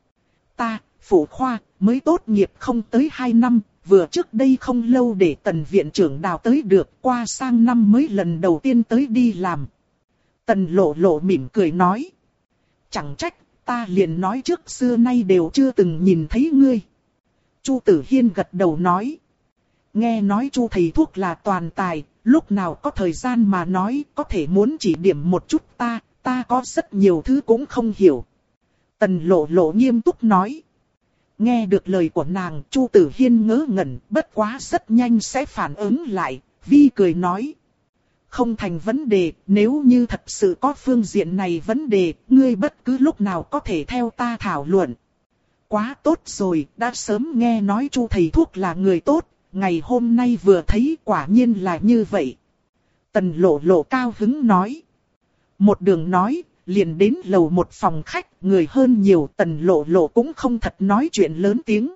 Ta, phụ khoa, mới tốt nghiệp không tới hai năm, vừa trước đây không lâu để Tần viện trưởng đào tới được, qua sang năm mới lần đầu tiên tới đi làm. Tần Lộ Lộ mỉm cười nói. Chẳng trách, ta liền nói trước xưa nay đều chưa từng nhìn thấy ngươi. Chu Tử Hiên gật đầu nói. Nghe nói Chu thầy thuốc là toàn tài, lúc nào có thời gian mà nói, có thể muốn chỉ điểm một chút ta, ta có rất nhiều thứ cũng không hiểu. Tần Lộ Lộ nghiêm túc nói. Nghe được lời của nàng, Chu Tử Hiên ngớ ngẩn, bất quá rất nhanh sẽ phản ứng lại, Vi cười nói. Không thành vấn đề, nếu như thật sự có phương diện này vấn đề, ngươi bất cứ lúc nào có thể theo ta thảo luận. Quá tốt rồi, đã sớm nghe nói Chu thầy thuốc là người tốt, ngày hôm nay vừa thấy quả nhiên là như vậy. Tần Lộ Lộ cao hứng nói. Một đường nói, liền đến lầu một phòng khách, người hơn nhiều, Tần Lộ Lộ cũng không thật nói chuyện lớn tiếng.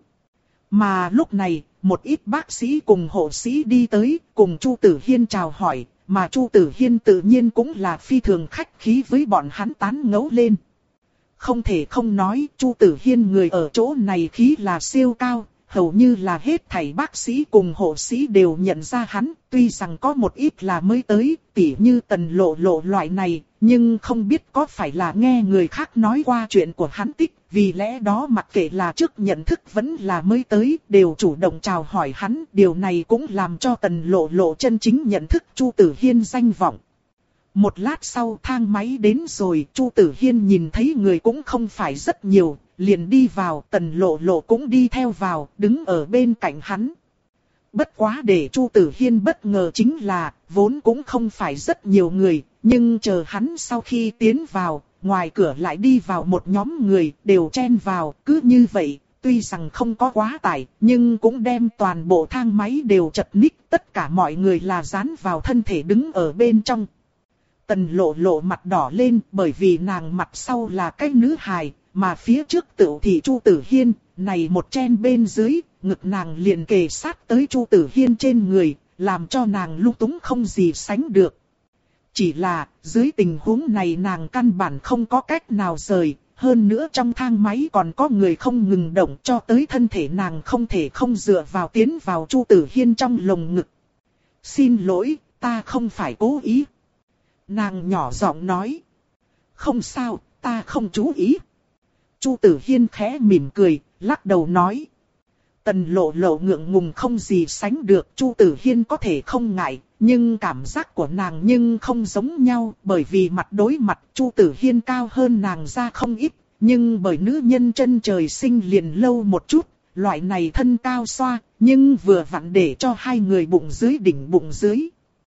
Mà lúc này, một ít bác sĩ cùng hộ sĩ đi tới, cùng Chu Tử Hiên chào hỏi, mà Chu Tử Hiên tự nhiên cũng là phi thường khách khí với bọn hắn tán ngẫu lên. Không thể không nói, Chu Tử Hiên người ở chỗ này khí là siêu cao, hầu như là hết thảy bác sĩ cùng hộ sĩ đều nhận ra hắn, tuy rằng có một ít là mới tới, tỉ như Tần Lộ Lộ loại này, nhưng không biết có phải là nghe người khác nói qua chuyện của hắn tích, vì lẽ đó mặc kệ là trước nhận thức vẫn là mới tới, đều chủ động chào hỏi hắn, điều này cũng làm cho Tần Lộ Lộ chân chính nhận thức Chu Tử Hiên danh vọng. Một lát sau thang máy đến rồi, Chu Tử Hiên nhìn thấy người cũng không phải rất nhiều, liền đi vào, Tần Lộ Lộ cũng đi theo vào, đứng ở bên cạnh hắn. Bất quá để Chu Tử Hiên bất ngờ chính là, vốn cũng không phải rất nhiều người, nhưng chờ hắn sau khi tiến vào, ngoài cửa lại đi vào một nhóm người, đều chen vào, cứ như vậy, tuy rằng không có quá tải, nhưng cũng đem toàn bộ thang máy đều chật ních, tất cả mọi người là dán vào thân thể đứng ở bên trong. Tần Lộ Lộ mặt đỏ lên bởi vì nàng mặt sau là cái nữ hài, mà phía trước tựu thì Chu Tử Hiên, này một chen bên dưới, ngực nàng liền kề sát tới Chu Tử Hiên trên người, làm cho nàng lung túng không gì sánh được. Chỉ là, dưới tình huống này nàng căn bản không có cách nào rời, hơn nữa trong thang máy còn có người không ngừng động cho tới thân thể nàng không thể không dựa vào tiến vào Chu Tử Hiên trong lồng ngực. Xin lỗi, ta không phải cố ý. Nàng nhỏ giọng nói. Không sao, ta không chú ý. Chu Tử Hiên khẽ mỉm cười, lắc đầu nói. Tần Lộ Lộ ngượng ngùng không gì sánh được, Chu Tử Hiên có thể không ngại, nhưng cảm giác của nàng nhưng không giống nhau, bởi vì mặt đối mặt Chu Tử Hiên cao hơn nàng ra không ít, nhưng bởi nữ nhân chân trời sinh liền lâu một chút, loại này thân cao xoa, nhưng vừa vặn để cho hai người bụng dưới đỉnh bụng dưới.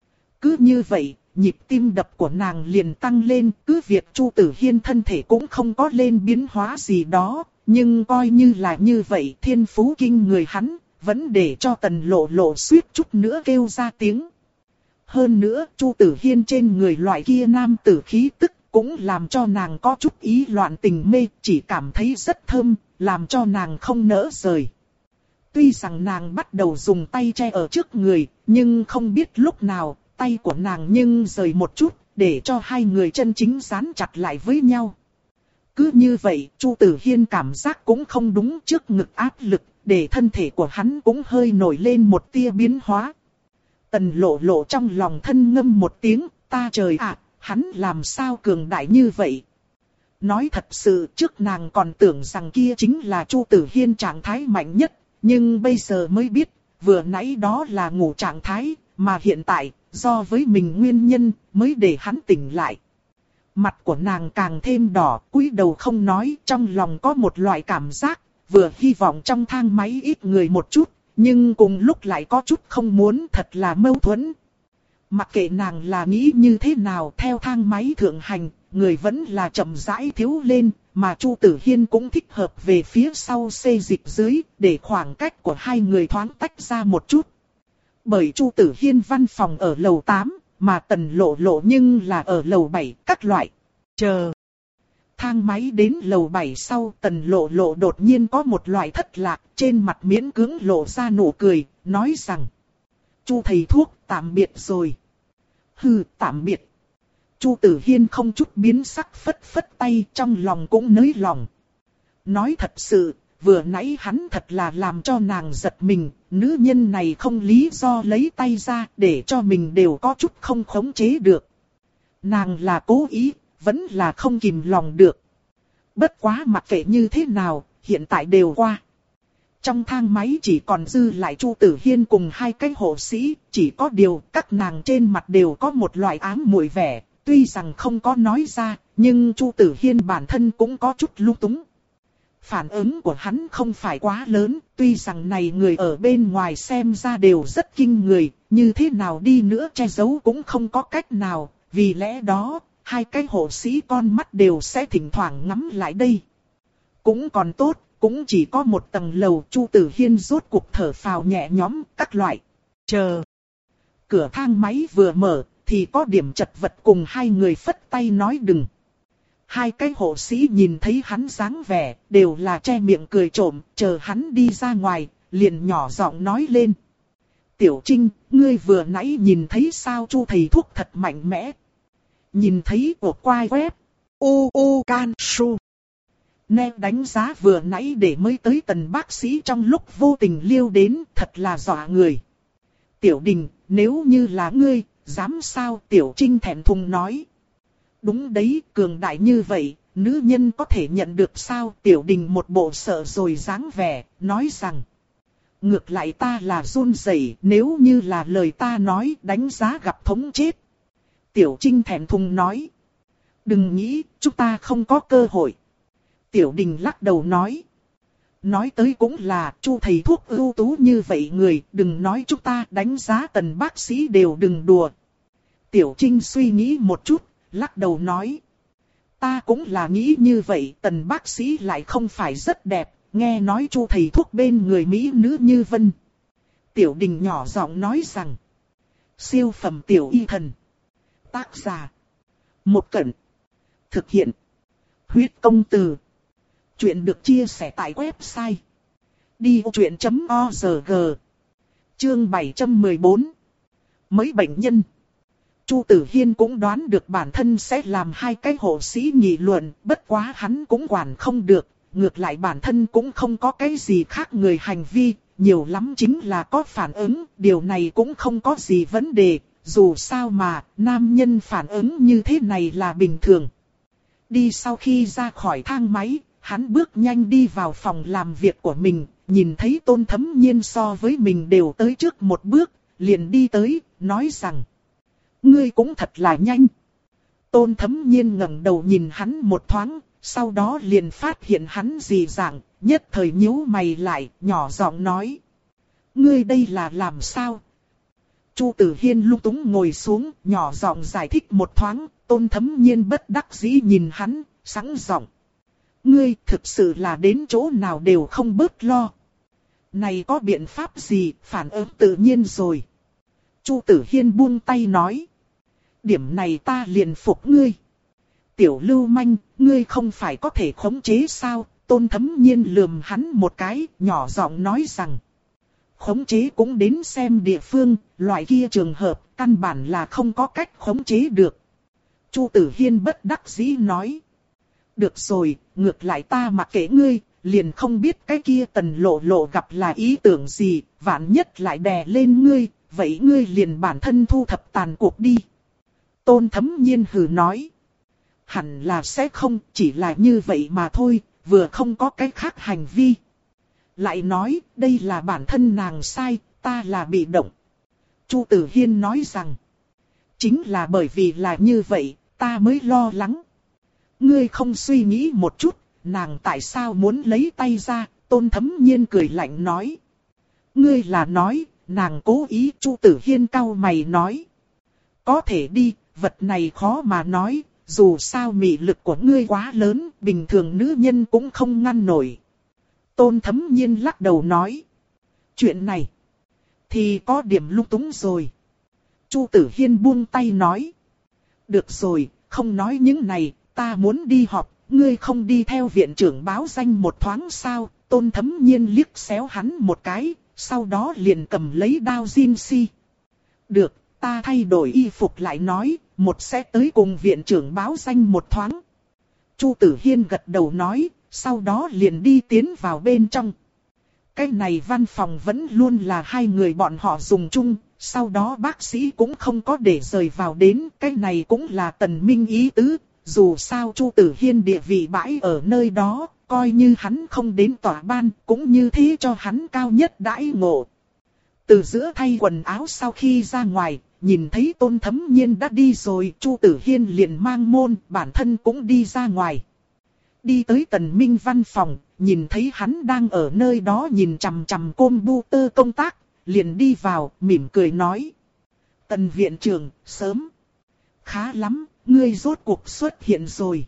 Cứ như vậy, nhịp tim đập của nàng liền tăng lên, cứ việc Chu Tử Hiên thân thể cũng không có lên biến hóa gì đó, nhưng coi như là như vậy thiên phú kinh người hắn, vẫn để cho Tần Lộ Lộ suýt chút nữa kêu ra tiếng. Hơn nữa, Chu Tử Hiên trên người loại kia nam tử khí tức, cũng làm cho nàng có chút ý loạn tình mê, chỉ cảm thấy rất thơm, làm cho nàng không nỡ rời. Tuy rằng nàng bắt đầu dùng tay che ở trước người, nhưng không biết lúc nào, tay của nàng nhưng rời một chút, để cho hai người chân chính dán chặt lại với nhau. Cứ như vậy, Chu Tử Hiên cảm giác cũng không đúng, trước ngực áp lực, để thân thể của hắn cũng hơi nổi lên một tia biến hóa. Tần Lộ Lộ trong lòng thân ngâm một tiếng, ta trời ạ, hắn làm sao cường đại như vậy. Nói thật sự, trước nàng còn tưởng rằng kia chính là Chu Tử Hiên trạng thái mạnh nhất, nhưng bây giờ mới biết, vừa nãy đó là ngủ trạng thái, mà hiện tại, do với mình nguyên nhân, mới để hắn tỉnh lại. Mặt của nàng càng thêm đỏ, cúi đầu không nói, trong lòng có một loại cảm giác, vừa hy vọng trong thang máy ít người một chút, nhưng cùng lúc lại có chút không muốn, thật là mâu thuẫn. Mặc kệ nàng là nghĩ như thế nào, theo thang máy thượng hành, người vẫn là chậm rãi thiếu lên, mà Chu Tử Hiên cũng thích hợp về phía sau xê dịch dưới, để khoảng cách của hai người thoáng tách ra một chút. Bởi Chu Tử Hiên văn phòng ở lầu tám, mà Tần Lộ Lộ nhưng là ở lầu bảy, các loại. Chờ. Thang máy đến lầu bảy sau, Tần Lộ Lộ đột nhiên có một loại thất lạc, trên mặt miễn cưỡng lộ ra nụ cười, nói rằng. Chu thầy thuốc, tạm biệt rồi. Hừ, tạm biệt. Chu Tử Hiên không chút biến sắc phất phất tay, trong lòng cũng nới lòng. Nói thật sự, vừa nãy hắn thật là làm cho nàng giật mình, nữ nhân này không lý do lấy tay ra, để cho mình đều có chút không khống chế được. Nàng là cố ý, vẫn là không kìm lòng được. Bất quá mặc kệ như thế nào, hiện tại đều qua. Trong thang máy chỉ còn dư lại Chu Tử Hiên cùng hai cái hộ sĩ, chỉ có điều các nàng trên mặt đều có một loại ám muội vẻ, tuy rằng không có nói ra, nhưng Chu Tử Hiên bản thân cũng có chút lung túng. Phản ứng của hắn không phải quá lớn, tuy rằng này người ở bên ngoài xem ra đều rất kinh người, như thế nào đi nữa che giấu cũng không có cách nào, vì lẽ đó, hai cái hộ sĩ con mắt đều sẽ thỉnh thoảng ngắm lại đây. Cũng còn tốt, cũng chỉ có một tầng lầu, Chu Tử Hiên rốt cuộc thở phào nhẹ nhõm, các loại. Chờ. Cửa thang máy vừa mở, thì có điểm chật vật cùng hai người phất tay nói đừng. Hai cái hộ sĩ nhìn thấy hắn dáng vẻ, đều là che miệng cười trộm, chờ hắn đi ra ngoài, liền nhỏ giọng nói lên. Tiểu Trinh, ngươi vừa nãy nhìn thấy sao Chu thầy thuốc thật mạnh mẽ. Nhìn thấy của quai web, u u can su. Nè đánh giá vừa nãy để mới tới Tần bác sĩ trong lúc vô tình liêu đến, thật là dọa người. Tiểu Đình, nếu như là ngươi, dám sao? Tiểu Trinh thẹn thùng nói. Đúng đấy, cường đại như vậy, nữ nhân có thể nhận được sao? Tiểu Đình một bộ sợ rồi dáng vẻ, nói rằng. Ngược lại ta là run rẩy, nếu như là lời ta nói, đánh giá gặp thống chết. Tiểu Trinh thẹn thùng nói. Đừng nghĩ, chúng ta không có cơ hội. Tiểu Đình lắc đầu nói. Nói tới cũng là, Chu thầy thuốc ưu tú như vậy người, đừng nói chúng ta đánh giá Tần bác sĩ đều đừng đùa. Tiểu Trinh suy nghĩ một chút, lắc đầu nói. Ta cũng là nghĩ như vậy, Tần bác sĩ lại không phải rất đẹp, nghe nói Chu thầy thuốc bên người Mỹ nữ như vân. Tiểu Đình nhỏ giọng nói rằng. Siêu phẩm tiểu y thần. Tác giả. Một Cẩn. Thực hiện. Huyết công từ. Chuyện được chia sẻ tại website đi vô chuyện chấm org. Chương bảy trăm mười bốn. Mấy bệnh nhân. Chu Tử Hiên cũng đoán được bản thân sẽ làm hai cái hộ sĩ nghị luận, bất quá hắn cũng quản không được, ngược lại bản thân cũng không có cái gì khác người hành vi, nhiều lắm chính là có phản ứng, điều này cũng không có gì vấn đề, dù sao mà, nam nhân phản ứng như thế này là bình thường. Đi sau khi ra khỏi thang máy, hắn bước nhanh đi vào phòng làm việc của mình, nhìn thấy Tôn Thấm Nhiên so với mình đều tới trước một bước, liền đi tới, nói rằng. Ngươi cũng thật là nhanh. Tôn Thấm Nhiên ngẩng đầu nhìn hắn một thoáng, sau đó liền phát hiện hắn dị dạng, nhất thời nhíu mày lại, nhỏ giọng nói. Ngươi đây là làm sao? Chu Tử Hiên lung túng ngồi xuống, nhỏ giọng giải thích một thoáng, Tôn Thấm Nhiên bất đắc dĩ nhìn hắn, sẵn giọng. Ngươi thực sự là đến chỗ nào đều không bớt lo. Này có biện pháp gì, phản ứng tự nhiên rồi. Chu Tử Hiên buông tay nói. Điểm này ta liền phục ngươi. Tiểu lưu manh, ngươi không phải có thể khống chế sao? Tôn Thấm Nhiên lườm hắn một cái, nhỏ giọng nói rằng. Khống chế cũng đến xem địa phương, loại kia trường hợp, căn bản là không có cách khống chế được. Chu Tử Hiên bất đắc dĩ nói. Được rồi, ngược lại ta mặc kệ ngươi, liền không biết cái kia Tần Lộ Lộ gặp là ý tưởng gì, vạn nhất lại đè lên ngươi, vậy ngươi liền bản thân thu thập tàn cuộc đi. Tôn Thấm Nhiên hừ nói. Hẳn là sẽ không, chỉ là như vậy mà thôi, vừa không có cái khác hành vi. Lại nói, đây là bản thân nàng sai, ta là bị động. Chu Tử Hiên nói rằng. Chính là bởi vì là như vậy, ta mới lo lắng. Ngươi không suy nghĩ một chút, nàng tại sao muốn lấy tay ra? Tôn Thấm Nhiên cười lạnh nói. Ngươi là nói, nàng cố ý. Chu Tử Hiên cau mày nói. Có thể đi, vật này khó mà nói, dù sao mị lực của ngươi quá lớn, bình thường nữ nhân cũng không ngăn nổi. Tôn Thấm Nhiên lắc đầu nói. Chuyện này, thì có điểm lung túng rồi. Chu Tử Hiên buông tay nói. Được rồi, không nói những này, ta muốn đi họp, ngươi không đi theo viện trưởng báo danh một thoáng sao? Tôn Thấm Nhiên liếc xéo hắn một cái, sau đó liền cầm lấy đao Jin Si. Được, ta thay đổi y phục lại nói, một sẽ tới cùng viện trưởng báo danh một thoáng. Chu Tử Hiên gật đầu nói, sau đó liền đi tiến vào bên trong. Cái này văn phòng vẫn luôn là hai người bọn họ dùng chung, sau đó bác sĩ cũng không có để rời vào đến, cái này cũng là Tần Minh ý tứ. Dù sao Chu Tử Hiên địa vị bãi ở nơi đó, coi như hắn không đến tòa ban, cũng như thế cho hắn cao nhất đãi ngộ. Từ giữa thay quần áo sau khi ra ngoài, nhìn thấy Tôn Thấm Nhiên đã đi rồi, Chu Tử Hiên liền mang môn, bản thân cũng đi ra ngoài. Đi tới Tần Minh văn phòng, nhìn thấy hắn đang ở nơi đó nhìn chằm chằm computer công tác, liền đi vào, mỉm cười nói. Tần viện trưởng, sớm. Khá lắm, ngươi rốt cuộc xuất hiện rồi.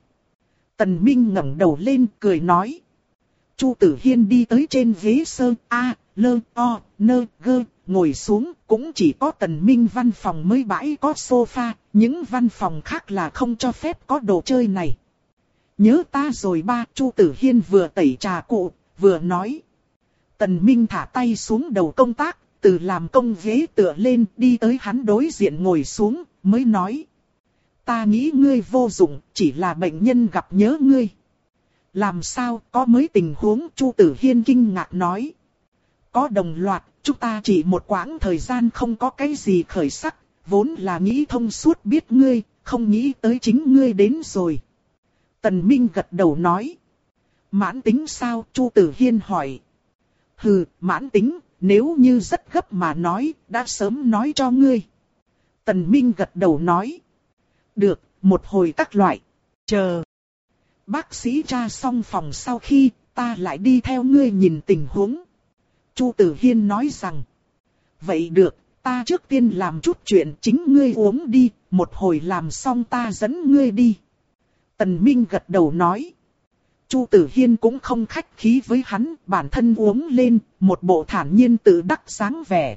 Tần Minh ngẩng đầu lên, cười nói. Chu Tử Hiên đi tới trên ghế sơ, a, lơ, o, nơ, gơ, ngồi xuống, cũng chỉ có Tần Minh văn phòng mới bãi có sofa, những văn phòng khác là không cho phép có đồ chơi này. Nhớ ta rồi ba. Chu Tử Hiên vừa tẩy trà cụ, vừa nói. Tần Minh thả tay xuống đầu công tác, từ làm công ghế tựa lên đi tới hắn đối diện ngồi xuống, mới nói. Ta nghĩ ngươi vô dụng, chỉ là bệnh nhân gặp nhớ ngươi. Làm sao, có mới tình huống? Chu Tử Hiên kinh ngạc nói. Có đồng loạt, chúng ta chỉ một quãng thời gian không có cái gì khởi sắc, vốn là nghĩ thông suốt biết ngươi, không nghĩ tới chính ngươi đến rồi. Tần Minh gật đầu nói. Mãn tính sao? Chu Tử Hiên hỏi. Hừ, mãn tính, nếu như rất gấp mà nói, đã sớm nói cho ngươi. Tần Minh gật đầu nói. Được, một hồi các loại. Chờ. Bác sĩ tra xong phòng sau khi, ta lại đi theo ngươi nhìn tình huống. Chu Tử Hiên nói rằng. Vậy được, ta trước tiên làm chút chuyện, chính ngươi uống đi, một hồi làm xong ta dẫn ngươi đi. Tần Minh gật đầu nói. Chu Tử Hiên cũng không khách khí với hắn, bản thân uống lên, một bộ thản nhiên tự đắc dáng vẻ.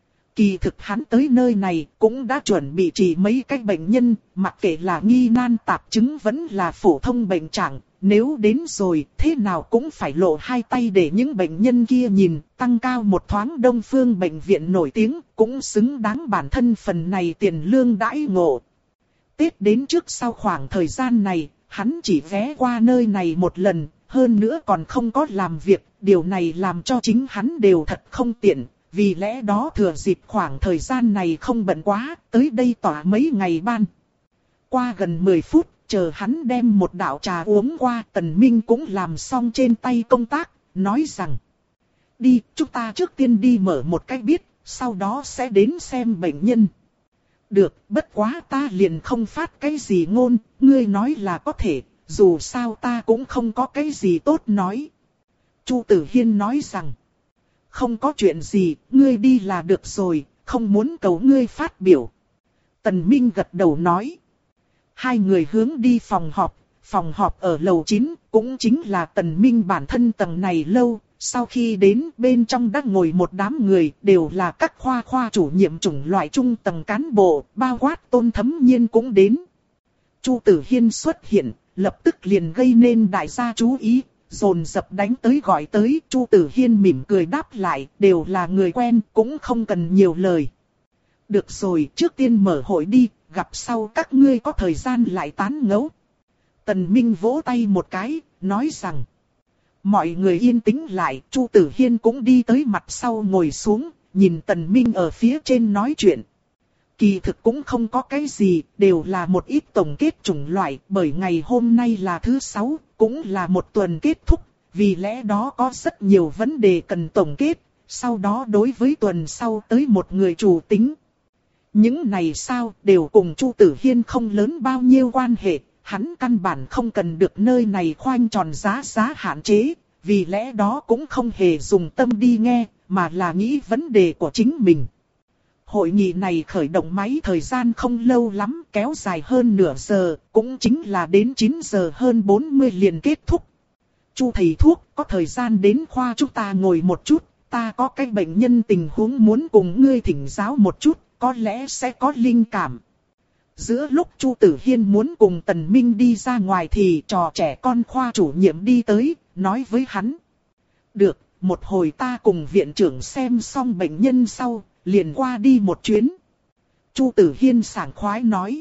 Kỳ thực hắn tới nơi này cũng đã chuẩn bị trị mấy cái bệnh nhân, mặc kệ là nghi nan tạp chứng vẫn là phổ thông bệnh trạng, nếu đến rồi thế nào cũng phải lộ hai tay để những bệnh nhân kia nhìn, tăng cao một thoáng Đông Phương bệnh viện nổi tiếng, cũng xứng đáng bản thân phần này tiền lương đãi ngộ. Tết đến trước sau khoảng thời gian này, hắn chỉ ghé qua nơi này một lần, hơn nữa còn không có làm việc, điều này làm cho chính hắn đều thật không tiện. Vì lẽ đó thừa dịp khoảng thời gian này không bận quá, tới đây tỏa mấy ngày ban. Qua gần mười phút, chờ hắn đem một đạo trà uống qua, Tần Minh cũng làm xong trên tay công tác, nói rằng. Đi, chúng ta trước tiên đi mở một cái biết, sau đó sẽ đến xem bệnh nhân. Được, bất quá ta liền không phát cái gì ngôn, ngươi nói là có thể, dù sao ta cũng không có cái gì tốt nói. Chu Tử Hiên nói rằng. Không có chuyện gì, ngươi đi là được rồi, không muốn cầu ngươi phát biểu. Tần Minh gật đầu nói. Hai người hướng đi phòng họp, phòng họp ở lầu chín, cũng chính là Tần Minh bản thân tầng này lâu. Sau khi đến bên trong đã ngồi một đám người, đều là các khoa khoa chủ nhiệm chủng loại trung tầng cán bộ, bao quát Tôn Thấm Nhiên cũng đến. Chu Tử Hiên xuất hiện, lập tức liền gây nên đại gia chú ý. Dồn dập đánh tới gọi tới, Chu Tử Hiên mỉm cười đáp lại, đều là người quen, cũng không cần nhiều lời. Được rồi, trước tiên mở hội đi, gặp sau các ngươi có thời gian lại tán ngẫu. Tần Minh vỗ tay một cái, nói rằng. Mọi người yên tĩnh lại, Chu Tử Hiên cũng đi tới mặt sau ngồi xuống, nhìn Tần Minh ở phía trên nói chuyện. Kỳ thực cũng không có cái gì, đều là một ít tổng kết chủng loại, bởi ngày hôm nay là thứ sáu, cũng là một tuần kết thúc, vì lẽ đó có rất nhiều vấn đề cần tổng kết, sau đó đối với tuần sau tới một người chủ tính. Những này sao đều cùng Chu Tử Hiên không lớn bao nhiêu quan hệ, hắn căn bản không cần được nơi này khoanh tròn giá giá hạn chế, vì lẽ đó cũng không hề dùng tâm đi nghe, mà là nghĩ vấn đề của chính mình. Hội nghị này khởi động máy thời gian không lâu lắm, kéo dài hơn nửa giờ, cũng chính là đến chín giờ hơn bốn mươi liền kết thúc. Chu thầy thuốc, có thời gian đến khoa chúng ta ngồi một chút, ta có cái bệnh nhân tình huống muốn cùng ngươi thỉnh giáo một chút, có lẽ sẽ có linh cảm. Giữa lúc Chu Tử Hiên muốn cùng Tần Minh đi ra ngoài thì trò trẻ con khoa chủ nhiệm đi tới, nói với hắn. Được, một hồi ta cùng viện trưởng xem xong bệnh nhân sau, liền qua đi một chuyến. Chu Tử Hiên sảng khoái nói.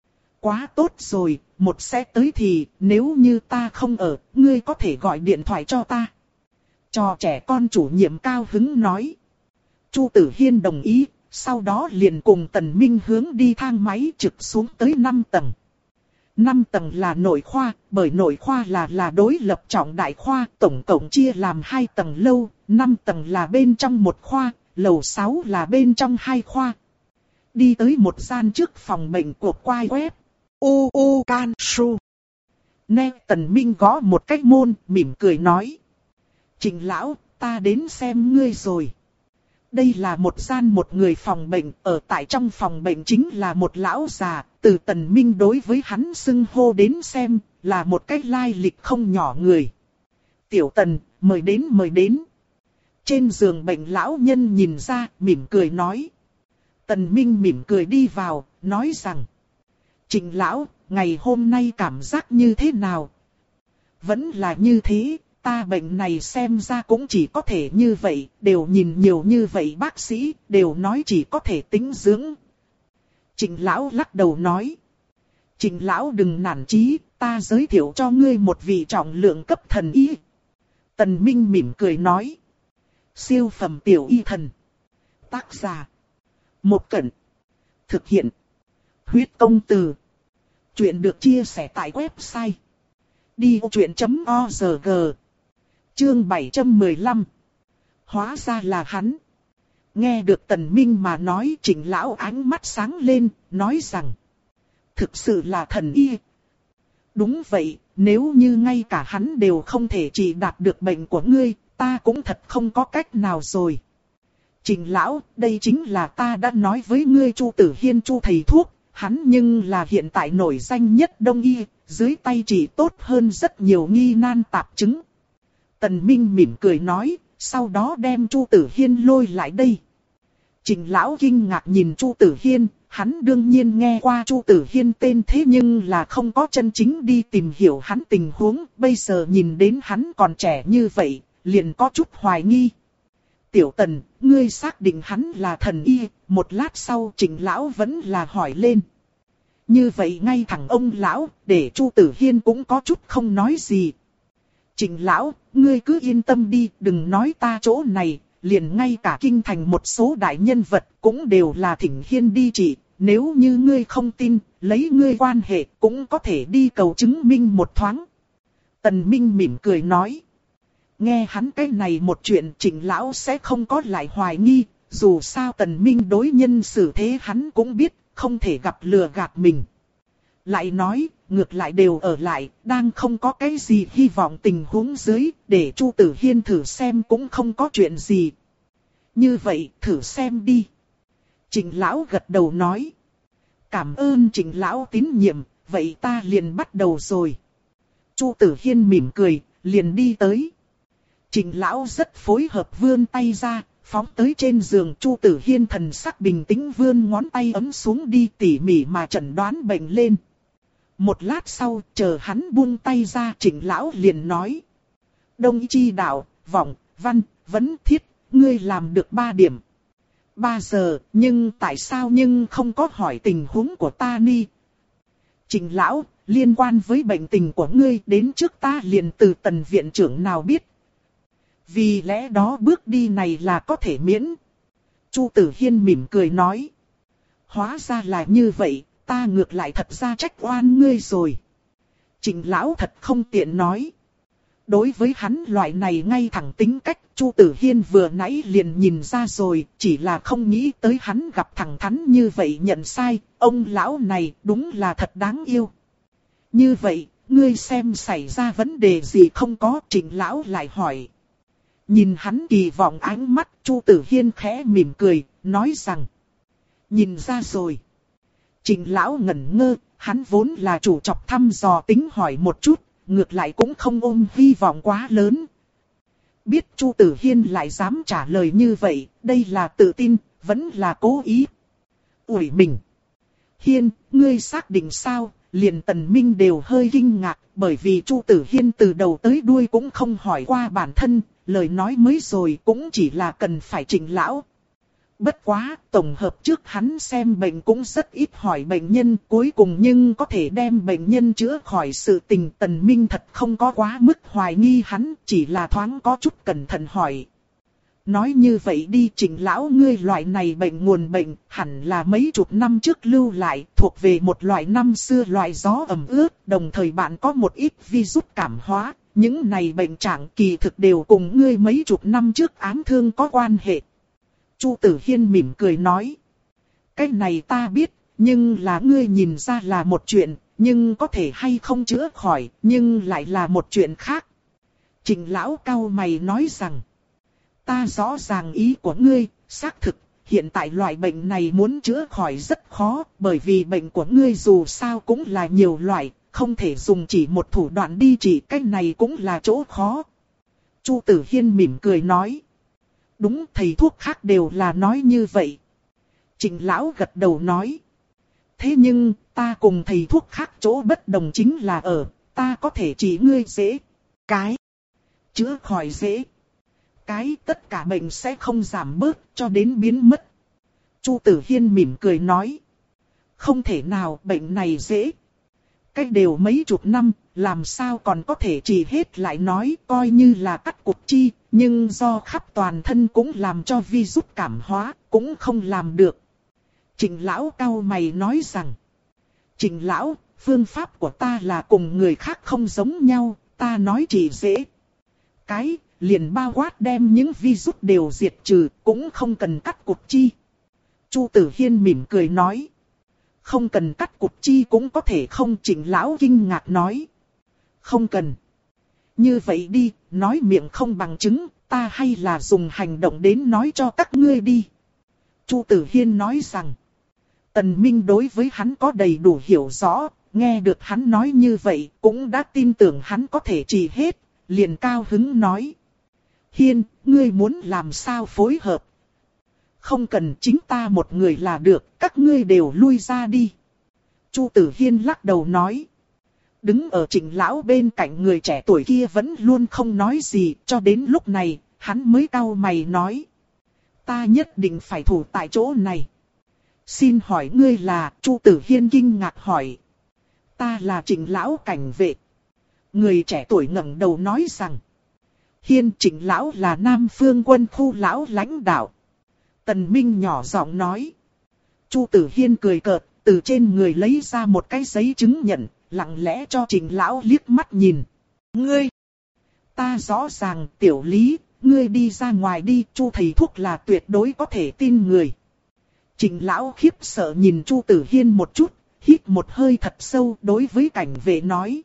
Quá tốt rồi, một sẽ tới thì, nếu như ta không ở, ngươi có thể gọi điện thoại cho ta. Trò trẻ con chủ nhiệm cao hứng nói. Chu Tử Hiên đồng ý, sau đó liền cùng Tần Minh hướng đi thang máy trực xuống tới năm tầng. năm tầng là nội khoa, bởi nội khoa là là đối lập trọng đại khoa, tổng cộng chia làm hai tầng lâu, năm tầng là bên trong một khoa, lầu sáu là bên trong hai khoa. Đi tới một gian trước phòng bệnh của quai web. U U Can Su. Nè Tần Minh gõ một cái môn, mỉm cười nói. Trịnh lão, ta đến xem ngươi rồi. Đây là một gian một người phòng bệnh, ở tại trong phòng bệnh chính là một lão già, từ Tần Minh đối với hắn xưng hô đến xem, là một cái lai lịch không nhỏ người. Tiểu Tần, mời đến mời đến. Trên giường bệnh lão nhân nhìn ra, mỉm cười nói. Tần Minh mỉm cười đi vào, nói rằng. Trịnh lão, ngày hôm nay cảm giác như thế nào? vẫn là như thế, ta bệnh này xem ra cũng chỉ có thể như vậy, đều nhìn nhiều như vậy bác sĩ, đều nói chỉ có thể tĩnh dưỡng. Trịnh lão lắc đầu nói. Trịnh lão đừng nản chí, ta giới thiệu cho ngươi một vị trọng lượng cấp thần y. Tần Minh mỉm cười nói. Siêu phẩm tiểu y thần. Tác giả. Một Cẩn. Thực hiện. Huyết công từ. Chuyện được chia sẻ tại website. đi ô chuyện chấm o rờ giê. Chương bảy trăm mười lăm. Hóa ra là hắn. Nghe được Tần Minh mà nói, Trịnh lão ánh mắt sáng lên, nói rằng. Thực sự là thần y. Đúng vậy, nếu như ngay cả hắn đều không thể trị đạt được bệnh của ngươi, ta cũng thật không có cách nào rồi. Trịnh lão, đây chính là ta đã nói với ngươi Chu Tử Hiên Chu thầy thuốc, hắn nhưng là hiện tại nổi danh nhất Đông y, dưới tay trị tốt hơn rất nhiều nghi nan tạp chứng. Tần Minh mỉm cười nói, sau đó đem Chu Tử Hiên lôi lại đây. Trịnh lão kinh ngạc nhìn Chu Tử Hiên, hắn đương nhiên nghe qua Chu Tử Hiên tên thế nhưng là không có chân chính đi tìm hiểu hắn tình huống, bây giờ nhìn đến hắn còn trẻ như vậy, liền có chút hoài nghi. Tiểu Tần, ngươi xác định hắn là thần y, một lát sau Trịnh lão vẫn là hỏi lên. Như vậy ngay thẳng ông lão, để Chu Tử Hiên cũng có chút không nói gì. Trịnh lão, ngươi cứ yên tâm đi, đừng nói ta chỗ này, liền ngay cả kinh thành một số đại nhân vật cũng đều là thỉnh Hiên đi trị. Nếu như ngươi không tin, lấy ngươi quan hệ cũng có thể đi cầu chứng minh một thoáng. Tần Minh mỉm cười nói. Nghe hắn cái này một chuyện Trịnh lão sẽ không có lại hoài nghi, dù sao Tần Minh đối nhân xử thế hắn cũng biết, không thể gặp lừa gạt mình. Lại nói, ngược lại đều ở lại, đang không có cái gì hy vọng tình huống dưới, để Chu Tử Hiên thử xem cũng không có chuyện gì. Như vậy, thử xem đi. Trịnh lão gật đầu nói. Cảm ơn Trịnh lão tín nhiệm, vậy ta liền bắt đầu rồi. Chu Tử Hiên mỉm cười, liền đi tới. Trịnh lão rất phối hợp vươn tay ra, phóng tới trên giường. Chu Tử Hiên thần sắc bình tĩnh vươn ngón tay ấm xuống đi tỉ mỉ mà chẩn đoán bệnh lên. Một lát sau, chờ hắn buông tay ra, Trịnh lão liền nói. Đông y chi đạo, vọng, văn, vấn, thiết, ngươi làm được ba điểm. Ba giờ, nhưng tại sao nhưng không có hỏi tình huống của ta ni? Trịnh lão, liên quan với bệnh tình của ngươi đến trước ta liền từ Tần viện trưởng nào biết. Vì lẽ đó bước đi này là có thể miễn. Chu Tử Hiên mỉm cười nói. Hóa ra là như vậy, ta ngược lại thật ra trách oan ngươi rồi. Trịnh lão thật không tiện nói. Đối với hắn loại này ngay thẳng tính cách, Chu Tử Hiên vừa nãy liền nhìn ra rồi, chỉ là không nghĩ tới hắn gặp thẳng thắn như vậy nhận sai, ông lão này đúng là thật đáng yêu. Như vậy, ngươi xem xảy ra vấn đề gì không có? Trịnh lão lại hỏi. Nhìn hắn kỳ vọng ánh mắt, Chu Tử Hiên khẽ mỉm cười, nói rằng. Nhìn ra rồi. Trịnh lão ngẩn ngơ, hắn vốn là chủ chọc thăm dò tính hỏi một chút, ngược lại cũng không ôm hy vọng quá lớn. Biết Chu Tử Hiên lại dám trả lời như vậy, đây là tự tin, vẫn là cố ý. Ủi mình. Hiên, ngươi xác định sao? Liền Tần Minh đều hơi kinh ngạc, bởi vì Chu Tử Hiên từ đầu tới đuôi cũng không hỏi qua bản thân, lời nói mới rồi cũng chỉ là cần phải Trịnh lão. Bất quá, tổng hợp trước hắn xem bệnh cũng rất ít hỏi bệnh nhân, cuối cùng nhưng có thể đem bệnh nhân chữa khỏi sự tình. Tần Minh thật không có quá mức hoài nghi hắn, chỉ là thoáng có chút cẩn thận hỏi. Nói như vậy đi, Trịnh lão, ngươi loại này bệnh nguồn bệnh hẳn là mấy chục năm trước lưu lại, thuộc về một loại năm xưa loại gió ẩm ướt, đồng thời bạn có một ít virus cảm hóa, những này bệnh trạng kỳ thực đều cùng ngươi mấy chục năm trước ám thương có quan hệ. Chu Tử Hiên mỉm cười nói. Cái này ta biết, nhưng là ngươi nhìn ra là một chuyện, nhưng có thể hay không chữa khỏi, nhưng lại là một chuyện khác. Trịnh lão cau mày nói rằng. Ta rõ ràng ý của ngươi, xác thực, hiện tại loại bệnh này muốn chữa khỏi rất khó, bởi vì bệnh của ngươi dù sao cũng là nhiều loại, không thể dùng chỉ một thủ đoạn đi trị, cái này cũng là chỗ khó. Chu Tử Hiên mỉm cười nói. Đúng, thầy thuốc khác đều là nói như vậy. Trịnh lão gật đầu nói. Thế nhưng, ta cùng thầy thuốc khác chỗ bất đồng chính là ở, ta có thể trị ngươi dễ. Cái. Chữa khỏi dễ. Cái tất cả bệnh sẽ không giảm bớt cho đến biến mất. Chu Tử Hiên mỉm cười nói. Không thể nào, bệnh này dễ. Cách đều mấy chục năm, làm sao còn có thể trị hết, lại nói coi như là cắt cụt chi, nhưng do khắp toàn thân cũng làm cho virus cảm hóa, cũng không làm được. Trịnh lão cau mày nói rằng. Trịnh lão, phương pháp của ta là cùng người khác không giống nhau, ta nói chỉ dễ. Cái, liền bao quát đem những virus đều diệt trừ, cũng không cần cắt cụt chi. Chu Tử Hiên mỉm cười nói. Không cần cắt cụt chi cũng có thể không, Trịnh lão kinh ngạc nói. Không cần. Như vậy đi, nói miệng không bằng chứng, ta hay là dùng hành động đến nói cho các ngươi đi. Chu Tử Hiên nói rằng. Tần Minh đối với hắn có đầy đủ hiểu rõ, nghe được hắn nói như vậy, cũng đã tin tưởng hắn có thể trị hết, liền cao hứng nói. Hiên, ngươi muốn làm sao phối hợp? Không cần, chính ta một người là được, các ngươi đều lui ra đi. Chu Tử Hiên lắc đầu nói. Đứng ở Trịnh lão bên cạnh người trẻ tuổi kia vẫn luôn không nói gì, cho đến lúc này, hắn mới cau mày nói. Ta nhất định phải thủ tại chỗ này. Xin hỏi ngươi là? Chu Tử Hiên kinh ngạc hỏi. Ta là Trịnh lão cảnh vệ. Người trẻ tuổi ngẩng đầu nói rằng. Hiên, Trịnh lão là Nam Phương quân khu lão lãnh đạo. Tần Minh nhỏ giọng nói. Chu Tử Hiên cười cợt, từ trên người lấy ra một cái giấy chứng nhận, lặng lẽ cho Trịnh lão liếc mắt nhìn. Ngươi! Ta rõ ràng, Tiểu Lý, ngươi đi ra ngoài đi, Chu thầy thuốc là tuyệt đối có thể tin người. Trịnh lão khiếp sợ nhìn Chu Tử Hiên một chút, hít một hơi thật sâu, đối với cảnh vệ nói.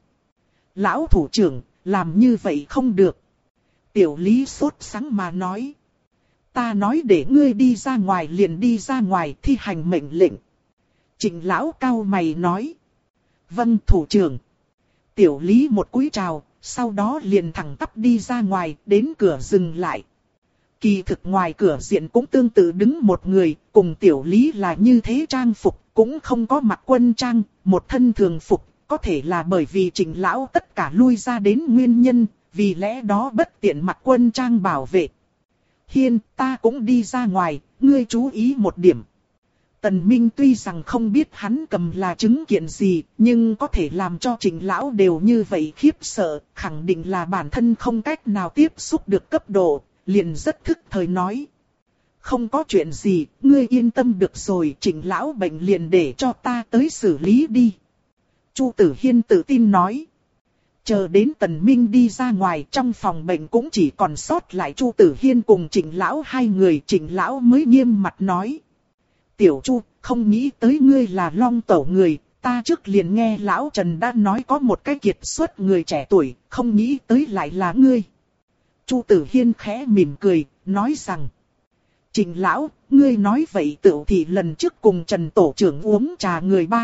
Lão thủ trưởng, làm như vậy không được. Tiểu Lý sốt sắng mà nói. Ta nói để ngươi đi ra ngoài liền đi ra ngoài, thi hành mệnh lệnh. Trịnh lão cau mày nói. Vâng thủ trưởng. Tiểu Lý một cúi chào, sau đó liền thẳng tắp đi ra ngoài, đến cửa dừng lại. Kỳ thực ngoài cửa diện cũng tương tự đứng một người, cùng Tiểu Lý là như thế trang phục, cũng không có mặc quân trang, một thân thường phục, có thể là bởi vì Trịnh lão tất cả lui ra đến nguyên nhân, vì lẽ đó bất tiện mặc quân trang bảo vệ. Hiên, ta cũng đi ra ngoài, ngươi chú ý một điểm. Tần Minh tuy rằng không biết hắn cầm là chứng kiện gì, nhưng có thể làm cho Trịnh lão đều như vậy khiếp sợ, khẳng định là bản thân không cách nào tiếp xúc được cấp độ, liền rất thức thời nói. Không có chuyện gì, ngươi yên tâm được rồi, Trịnh lão bệnh liền để cho ta tới xử lý đi. Chu Tử Hiên tự tin nói. Chờ đến Tần Minh đi ra ngoài, trong phòng bệnh cũng chỉ còn sót lại Chu Tử Hiên cùng Trịnh lão hai người, Trịnh lão mới nghiêm mặt nói. Tiểu Chu, không nghĩ tới ngươi là Long Tẩu người, ta trước liền nghe lão Trần đã nói có một cái kiệt xuất người trẻ tuổi, không nghĩ tới lại là ngươi. Chu Tử Hiên khẽ mỉm cười, nói rằng. Trịnh lão, ngươi nói vậy tựu thì lần trước cùng Trần Tổ trưởng uống trà người ba.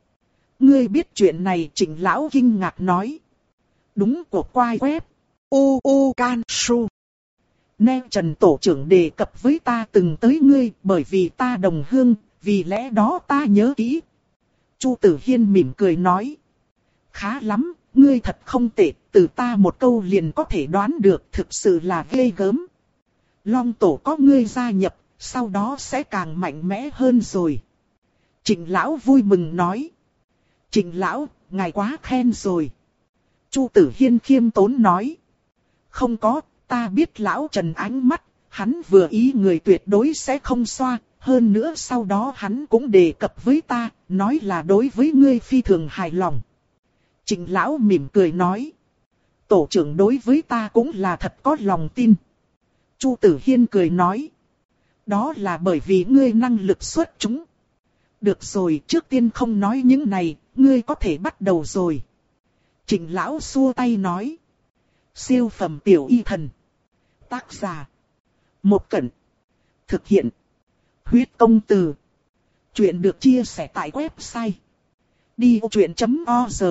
Ngươi biết chuyện này, Trịnh lão kinh ngạc nói. Đúng của quai web. U U Can Su. Nghe Trần Tổ trưởng đề cập với ta từng tới ngươi, bởi vì ta đồng hương, vì lẽ đó ta nhớ kỹ. Chu Tử Hiên mỉm cười nói. Khá lắm, ngươi thật không tệ, từ ta một câu liền có thể đoán được, thực sự là ghê gớm. Long Tổ có ngươi gia nhập, sau đó sẽ càng mạnh mẽ hơn rồi. Trịnh lão vui mừng nói. Trịnh lão, ngài quá khen rồi. Chu Tử Hiên khiêm tốn nói. Không có, ta biết lão Trần ánh mắt, hắn vừa ý người tuyệt đối sẽ không xoa. Hơn nữa sau đó hắn cũng đề cập với ta, nói là đối với ngươi phi thường hài lòng. Trịnh lão mỉm cười nói. Tổ trưởng đối với ta cũng là thật có lòng tin. Chu Tử Hiên cười nói. Đó là bởi vì ngươi năng lực xuất chúng. Được rồi, trước tiên không nói những này, ngươi có thể bắt đầu rồi. Trịnh lão xua tay nói. Siêu phẩm tiểu y thần. Tác giả. Một Cẩn. Thực hiện. Huyết công từ. Chuyện được chia sẻ tại website. đi ô chuyện chấm org.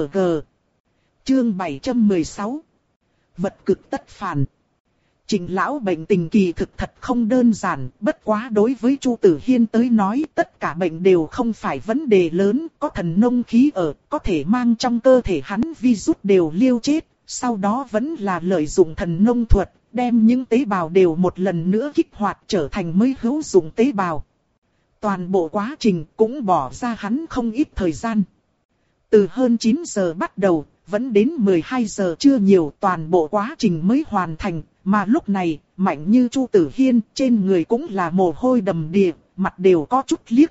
Chương bảy trăm mười sáu. Vật cực tất phản. Trịnh lão bệnh tình kỳ thực thật không đơn giản, bất quá đối với Chu Tử Hiên tới nói tất cả bệnh đều không phải vấn đề lớn, có thần nông khí ở, có thể mang trong cơ thể hắn virus đều liêu chết, sau đó vẫn là lợi dụng thần nông thuật, đem những tế bào đều một lần nữa kích hoạt trở thành mới hữu dụng tế bào. Toàn bộ quá trình cũng bỏ ra hắn không ít thời gian. Từ hơn chín giờ bắt đầu, vẫn đến mười hai giờ chưa nhiều toàn bộ quá trình mới hoàn thành, mà lúc này, mạnh như Chu Tử Hiên trên người cũng là mồ hôi đầm đìa, mặt đều có chút liếc.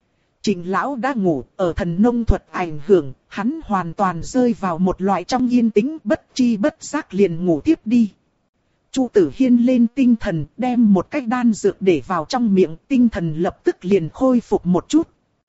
Trịnh lão đã ngủ, ở thần nông thuật ảnh hưởng, hắn hoàn toàn rơi vào một loại trong yên tĩnh bất chi bất giác liền ngủ tiếp đi. Chu Tử Hiên lên tinh thần, đem một cái đan dược để vào trong miệng, tinh thần lập tức liền khôi phục một chút.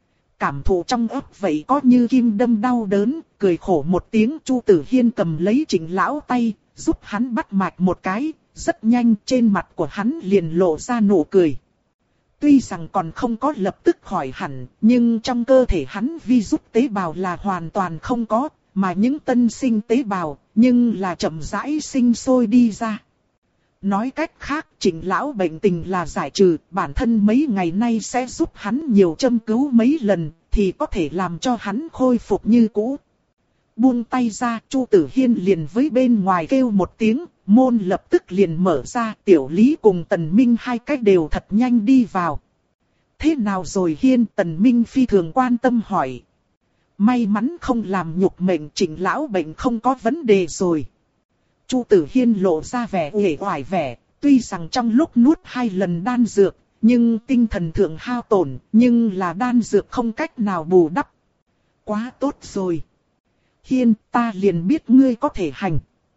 Cảm thụ trong ấp vậy có như kim đâm đau đớn, cười khổ một tiếng. Chu Tử Hiên cầm lấy Trịnh lão tay, giúp hắn bắt mạch một cái, rất nhanh trên mặt của hắn liền lộ ra nụ cười. Tuy rằng còn không có lập tức khỏi hẳn, nhưng trong cơ thể hắn virus tế bào là hoàn toàn không có, mà những tân sinh tế bào, nhưng là chậm rãi sinh sôi đi ra. Nói cách khác, Trịnh lão bệnh tình là giải trừ, bản thân mấy ngày nay sẽ giúp hắn nhiều châm cứu mấy lần, thì có thể làm cho hắn khôi phục như cũ. Buông tay ra, Chu Tử Hiên liền với bên ngoài kêu một tiếng, môn lập tức liền mở ra, Tiểu Lý cùng Tần Minh hai cách đều thật nhanh đi vào. Thế nào rồi Hiên? Tần Minh phi thường quan tâm hỏi. May mắn không làm nhục mệnh, Trịnh lão bệnh không có vấn đề rồi. Chu Tử Hiên lộ ra vẻ uể oải vẻ, tuy rằng trong lúc nuốt hai lần đan dược, nhưng tinh thần thượng hao tổn, nhưng là đan dược không cách nào bù đắp. Quá tốt rồi. Hiên, ta liền biết ngươi có thể hành.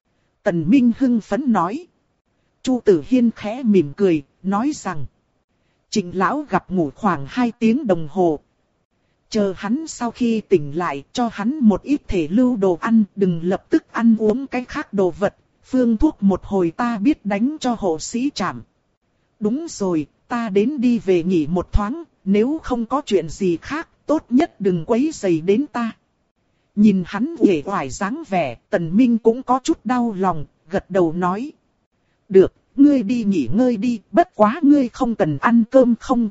Tần Minh hưng phấn nói. Chu Tử Hiên khẽ mỉm cười, nói rằng. Trịnh lão gặp ngủ khoảng hai tiếng đồng hồ. Chờ hắn sau khi tỉnh lại, cho hắn một ít thể lưu đồ ăn, đừng lập tức ăn uống cái khác đồ vật. Phương thuốc một hồi ta biết đánh cho hộ sĩ trảm. Đúng rồi, ta đến đi về nghỉ một thoáng, nếu không có chuyện gì khác, tốt nhất đừng quấy rầy đến ta. Nhìn hắn uể oải dáng vẻ, Tần Minh cũng có chút đau lòng, gật đầu nói. Được, ngươi đi nghỉ ngơi đi, bất quá ngươi không cần ăn cơm không?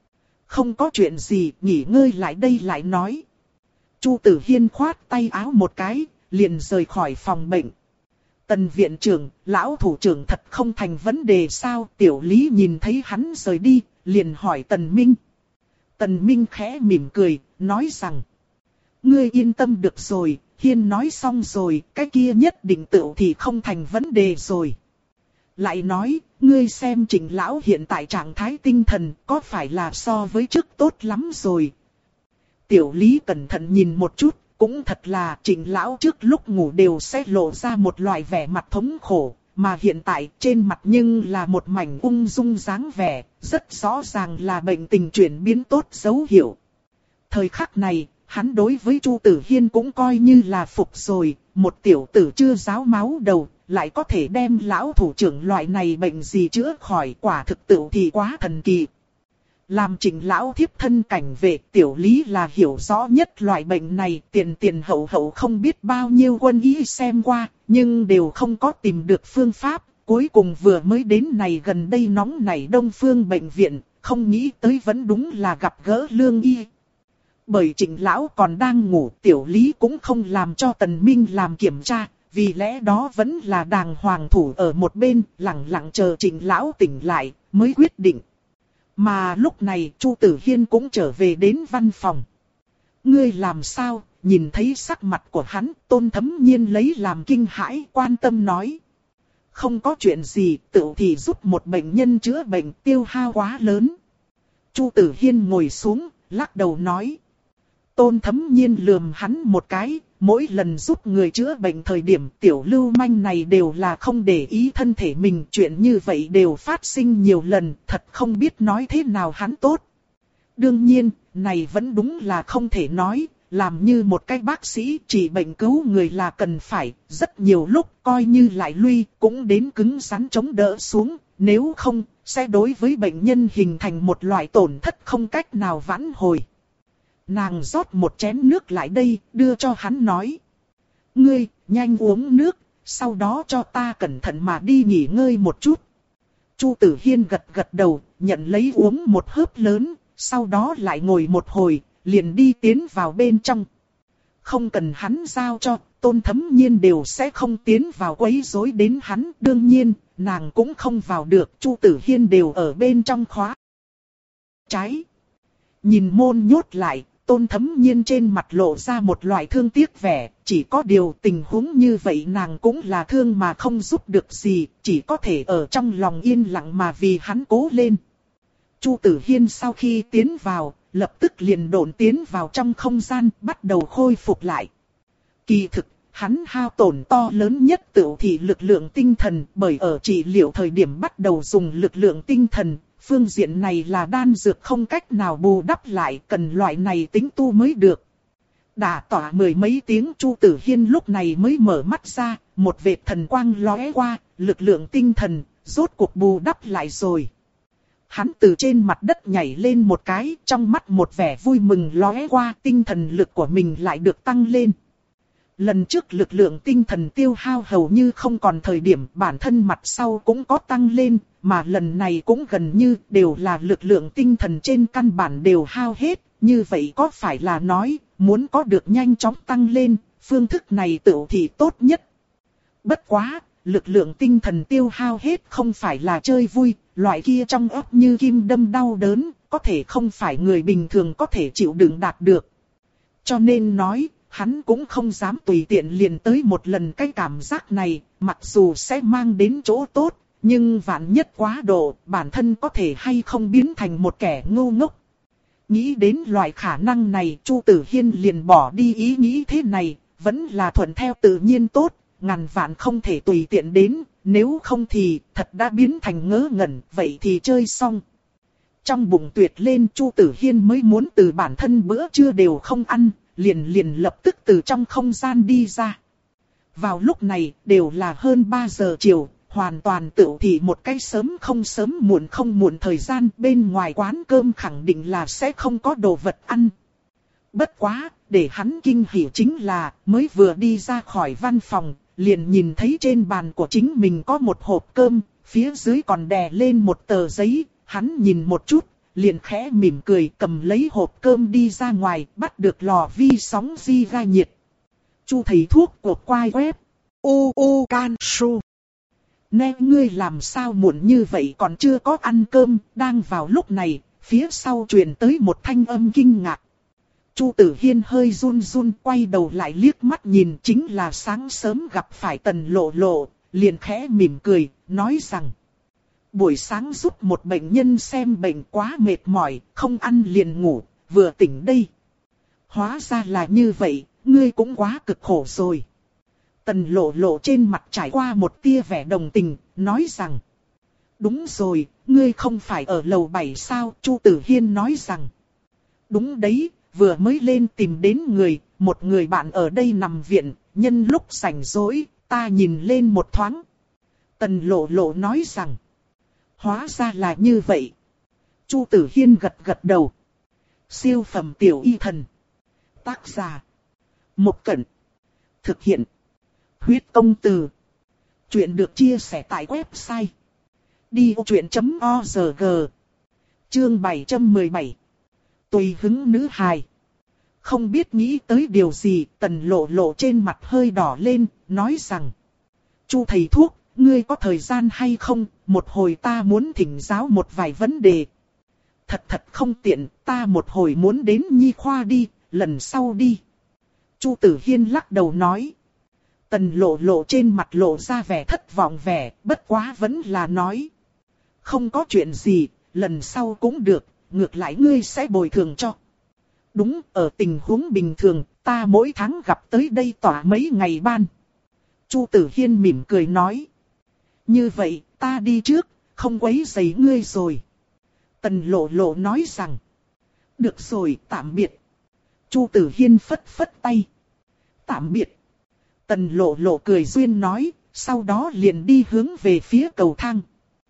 Không có chuyện gì, nghỉ ngơi lại đây lại nói. Chu Tử Hiên khoát tay áo một cái, liền rời khỏi phòng bệnh. Tần viện trưởng, lão thủ trưởng thật không thành vấn đề sao? Tiểu Lý nhìn thấy hắn rời đi, liền hỏi Tần Minh. Tần Minh khẽ mỉm cười, nói rằng. Ngươi yên tâm được rồi, Hiên nói xong rồi, cái kia nhất định tựu thì không thành vấn đề rồi. Lại nói, ngươi xem Trịnh lão hiện tại trạng thái tinh thần có phải là so với trước tốt lắm rồi. Tiểu Lý cẩn thận nhìn một chút, cũng thật là Trịnh lão trước lúc ngủ đều sẽ lộ ra một loại vẻ mặt thống khổ, mà hiện tại trên mặt nhưng là một mảnh ung dung dáng vẻ, rất rõ ràng là bệnh tình chuyển biến tốt dấu hiệu. Thời khắc này, hắn đối với Chu Tử Hiên cũng coi như là phục rồi, một tiểu tử chưa ráo máu đầu, lại có thể đem lão thủ trưởng loại này bệnh gì chữa khỏi, quả thực tự thì quá thần kỳ. Làm Trịnh lão thiếp thân cảnh vệ, Tiểu Lý là hiểu rõ nhất loại bệnh này, tiền tiền hậu hậu không biết bao nhiêu quân y xem qua, nhưng đều không có tìm được phương pháp, cuối cùng vừa mới đến này gần đây nóng nảy Đông Phương bệnh viện, không nghĩ tới vẫn đúng là gặp gỡ lương y. Bởi Trịnh lão còn đang ngủ, Tiểu Lý cũng không làm cho Tần Minh làm kiểm tra, vì lẽ đó vẫn là đàng hoàng thủ ở một bên, lặng lặng chờ Trịnh lão tỉnh lại, mới quyết định. Mà lúc này Chu Tử Hiên cũng trở về đến văn phòng. Ngươi làm sao? Nhìn thấy sắc mặt của hắn, Tôn Thấm Nhiên lấy làm kinh hãi, quan tâm nói. Không có chuyện gì, tự thì giúp một bệnh nhân chữa bệnh, tiêu hao quá lớn. Chu Tử Hiên ngồi xuống, lắc đầu nói. Tôn Thấm Nhiên lườm hắn một cái, mỗi lần giúp người chữa bệnh thời điểm tiểu lưu manh này đều là không để ý thân thể mình. Chuyện như vậy đều phát sinh nhiều lần, thật không biết nói thế nào hắn tốt. Đương nhiên, này vẫn đúng là không thể nói, làm như một cái bác sĩ trị bệnh cứu người là cần phải, rất nhiều lúc coi như lại lui, cũng đến cứng rắn chống đỡ xuống, nếu không, sẽ đối với bệnh nhân hình thành một loại tổn thất không cách nào vãn hồi. Nàng rót một chén nước lại đây, đưa cho hắn nói. Ngươi, nhanh uống nước, sau đó cho ta cẩn thận mà đi nghỉ ngơi một chút. Chu Tử Hiên gật gật đầu, nhận lấy uống một hớp lớn, sau đó lại ngồi một hồi, liền đi tiến vào bên trong. không cần hắn giao cho, Tôn Thấm Nhiên đều sẽ không tiến vào quấy rối đến hắn. Đương nhiên, nàng cũng không vào được, Chu Tử Hiên đều ở bên trong khóa trái. Nhìn môn nhốt lại, Tôn Thấm Nhiên trên mặt lộ ra một loại thương tiếc vẻ, chỉ có điều tình huống như vậy nàng cũng là thương mà không giúp được gì, chỉ có thể ở trong lòng yên lặng mà vì hắn cố lên. Chu Tử Hiên sau khi tiến vào, lập tức liền độn tiến vào trong không gian, bắt đầu khôi phục lại. Kỳ thực, hắn hao tổn to lớn nhất tựu thị lực lượng tinh thần, bởi ở trị liệu thời điểm bắt đầu dùng lực lượng tinh thần, phương diện này là đan dược không cách nào bù đắp lại, cần loại này tính tu mới được. Đã tỏa mười mấy tiếng, Chu Tử Hiên lúc này mới mở mắt ra, một vệt thần quang lóe qua, lực lượng tinh thần, rốt cuộc bù đắp lại rồi. Hắn từ trên mặt đất nhảy lên một cái, trong mắt một vẻ vui mừng lóe qua, tinh thần lực của mình lại được tăng lên. Lần trước lực lượng tinh thần tiêu hao hầu như không còn thời điểm, bản thân mặt sau cũng có tăng lên, mà lần này cũng gần như đều là lực lượng tinh thần trên căn bản đều hao hết. Như vậy có phải là nói, muốn có được nhanh chóng tăng lên, phương thức này tựu thì tốt nhất. Bất quá, lực lượng tinh thần tiêu hao hết không phải là chơi vui, loại kia trong óc như kim đâm đau đớn, có thể không phải người bình thường có thể chịu đựng đạt được. Cho nên nói, hắn cũng không dám tùy tiện liền tới một lần cái cảm giác này, mặc dù sẽ mang đến chỗ tốt, nhưng vạn nhất quá độ, bản thân có thể hay không biến thành một kẻ ngu ngốc. Nghĩ đến loại khả năng này, Chu Tử Hiên liền bỏ đi ý nghĩ thế này, vẫn là thuận theo tự nhiên tốt, ngàn vạn không thể tùy tiện đến, nếu không thì thật đã biến thành ngớ ngẩn, vậy thì chơi xong. Trong bụng tuyệt lên, Chu Tử Hiên mới muốn từ bản thân bữa trưa đều không ăn, liền liền lập tức từ trong không gian đi ra. Vào lúc này, đều là hơn ba giờ chiều, hoàn toàn tự thị một cái sớm không sớm muộn không muộn thời gian, bên ngoài quán cơm khẳng định là sẽ không có đồ vật ăn. Bất quá, để hắn kinh hỉ chính là, mới vừa đi ra khỏi văn phòng, liền nhìn thấy trên bàn của chính mình có một hộp cơm, phía dưới còn đè lên một tờ giấy, hắn nhìn một chút, liền khẽ mỉm cười cầm lấy hộp cơm đi ra ngoài, bắt được lò vi sóng di ga nhiệt. Chu thầy thuốc của quai web, u u can su. Nè ngươi làm sao muộn như vậy còn chưa có ăn cơm, đang vào lúc này, phía sau truyền tới một thanh âm kinh ngạc. Chu Tử Hiên hơi run run quay đầu lại liếc mắt nhìn, chính là sáng sớm gặp phải Tần Lộ Lộ, liền khẽ mỉm cười, nói rằng. Buổi sáng giúp một bệnh nhân xem bệnh quá mệt mỏi, không ăn liền ngủ, vừa tỉnh đây. Hóa ra là như vậy, ngươi cũng quá cực khổ rồi. Tần Lộ Lộ trên mặt trải qua một tia vẻ đồng tình, nói rằng. Đúng rồi, ngươi không phải ở lầu bảy sao, Chu Tử Hiên nói rằng. Đúng đấy, vừa mới lên tìm đến người, một người bạn ở đây nằm viện, nhân lúc rảnh rỗi, ta nhìn lên một thoáng. Tần Lộ Lộ nói rằng. Hóa ra là như vậy. Chu Tử Hiên gật gật đầu. Siêu phẩm tiểu y thần. Tác giả. Mộc Cẩn. Thực hiện. Huyết công từ. Chuyện được chia sẻ tại website. đi ô chuyện chấm org. Chương bảy trăm mười bảy. Tùy hứng nữ hài. Không biết nghĩ tới điều gì, Tần Lộ Lộ trên mặt hơi đỏ lên, nói rằng. Chu thầy thuốc, ngươi có thời gian hay không, một hồi ta muốn thỉnh giáo một vài vấn đề. Thật thật không tiện, ta một hồi muốn đến nhi khoa đi, lần sau đi. Chu Tử Hiên lắc đầu nói. Tần Lộ Lộ trên mặt lộ ra vẻ thất vọng vẻ, bất quá vẫn là nói. Không có chuyện gì, lần sau cũng được, ngược lại ngươi sẽ bồi thường cho. Đúng, ở tình huống bình thường, ta mỗi tháng gặp tới đây tỏa mấy ngày ban. Chu Tử Hiên mỉm cười nói. Như vậy, ta đi trước, không quấy rầy ngươi rồi. Tần Lộ Lộ nói rằng. Được rồi, tạm biệt. Chu Tử Hiên phất phất tay. Tạm biệt. Tần Lộ Lộ cười duyên nói, sau đó liền đi hướng về phía cầu thang.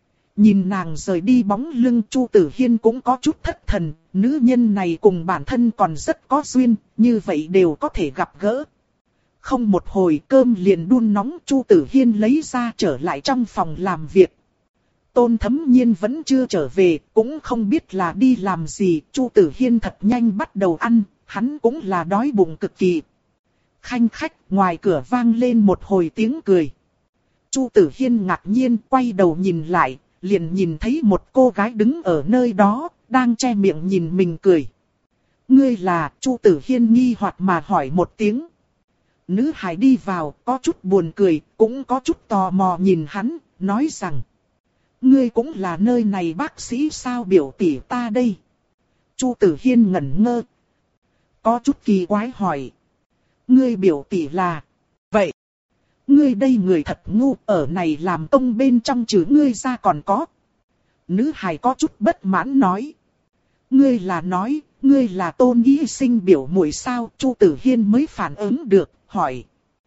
Nhìn nàng rời đi bóng lưng, Chu Tử Hiên cũng có chút thất thần, nữ nhân này cùng bản thân còn rất có duyên, như vậy đều có thể gặp gỡ. Không một hồi cơm liền đun nóng, Chu Tử Hiên lấy ra trở lại trong phòng làm việc. Tôn Thấm Nhiên vẫn chưa trở về, cũng không biết là đi làm gì, Chu Tử Hiên thật nhanh bắt đầu ăn, hắn cũng là đói bụng cực kỳ. Khanh khách, ngoài cửa vang lên một hồi tiếng cười. Chu Tử Hiên ngạc nhiên quay đầu nhìn lại, liền nhìn thấy một cô gái đứng ở nơi đó, đang che miệng nhìn mình cười. Ngươi là? Chu Tử Hiên nghi hoặc mà hỏi một tiếng. Nữ hài đi vào, có chút buồn cười, cũng có chút tò mò nhìn hắn, nói rằng. Ngươi cũng là nơi này bác sĩ sao? Biểu tỷ ta đây. Chu Tử Hiên ngẩn ngơ. Có chút kỳ quái hỏi. Ngươi biểu tỷ là? Vậy. Ngươi đây người thật ngu, ở này làm công bên trong trừ ngươi ra còn có. Nữ hài có chút bất mãn nói. Ngươi là nói, ngươi là Tôn Y Sinh biểu muội sao? Chu Tử Hiên mới phản ứng được, hỏi.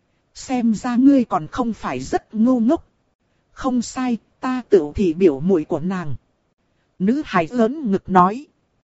Xem ra ngươi còn không phải rất ngu ngốc. Không sai, ta tự thị biểu muội của nàng. Nữ hài lớn ngực nói.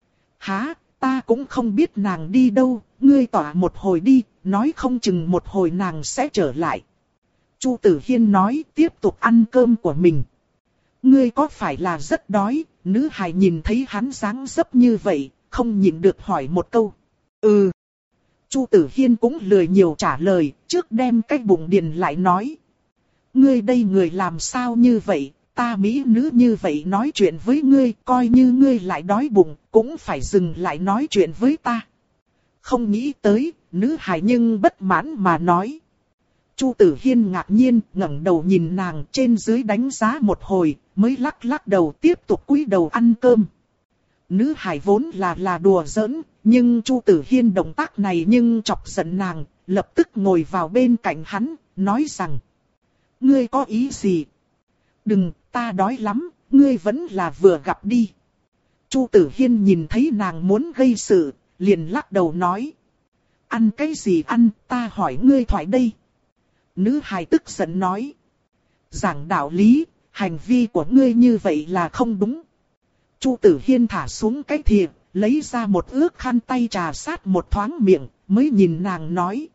Hả, ta cũng không biết nàng đi đâu, ngươi tỏa một hồi đi, nói không chừng một hồi nàng sẽ trở lại. Chu Tử Hiên nói, tiếp tục ăn cơm của mình. Ngươi có phải là rất đói? Nữ hài nhìn thấy hắn dáng dấp như vậy, không nhịn được hỏi một câu. Ừ. Chu Tử Hiên cũng lười nhiều trả lời, trước đem cái bụng điền lại nói. Ngươi đây người làm sao như vậy, ta mỹ nữ như vậy nói chuyện với ngươi, coi như ngươi lại đói bụng, cũng phải dừng lại nói chuyện với ta. Không nghĩ tới, nữ hài nhưng bất mãn mà nói. Chu Tử Hiên ngạc nhiên, ngẩng đầu nhìn nàng trên dưới đánh giá một hồi, mới lắc lắc đầu tiếp tục cúi đầu ăn cơm. Nữ hài vốn là là đùa giỡn, nhưng Chu Tử Hiên động tác này nhưng chọc giận nàng, lập tức ngồi vào bên cạnh hắn, nói rằng. Ngươi có ý gì? Đừng, ta đói lắm, ngươi vẫn là vừa gặp đi. Chu Tử Hiên nhìn thấy nàng muốn gây sự, liền lắc đầu nói. Ăn cái gì ăn, ta hỏi ngươi thoại đây. Nữ hài tức giận nói. Giảng đạo lý, hành vi của ngươi như vậy là không đúng. Chu Tử Hiên thả xuống cái thìa, lấy ra một ước khăn tay trà sát một thoáng miệng, mới nhìn nàng nói.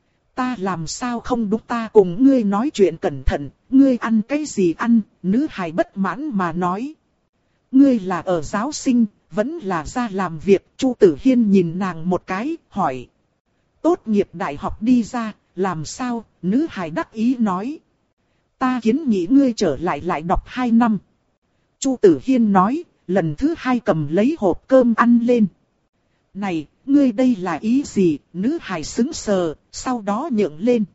Ta làm sao không đúng, ta cùng ngươi nói chuyện cẩn thận, ngươi ăn cái gì ăn? Nữ hài bất mãn mà nói. Ngươi là ở giáo sinh, vẫn là ra làm việc. Chu Tử Hiên nhìn nàng một cái, hỏi. Tốt nghiệp đại học đi ra, làm sao? Nữ hài đắc ý nói. Ta kiến nghị ngươi trở lại lại đọc hai năm. Chu Tử Hiên nói, lần thứ hai cầm lấy hộp cơm ăn lên. Này, ngươi đây là ý gì? Nữ hài sững sờ, sau đó nhượng lên.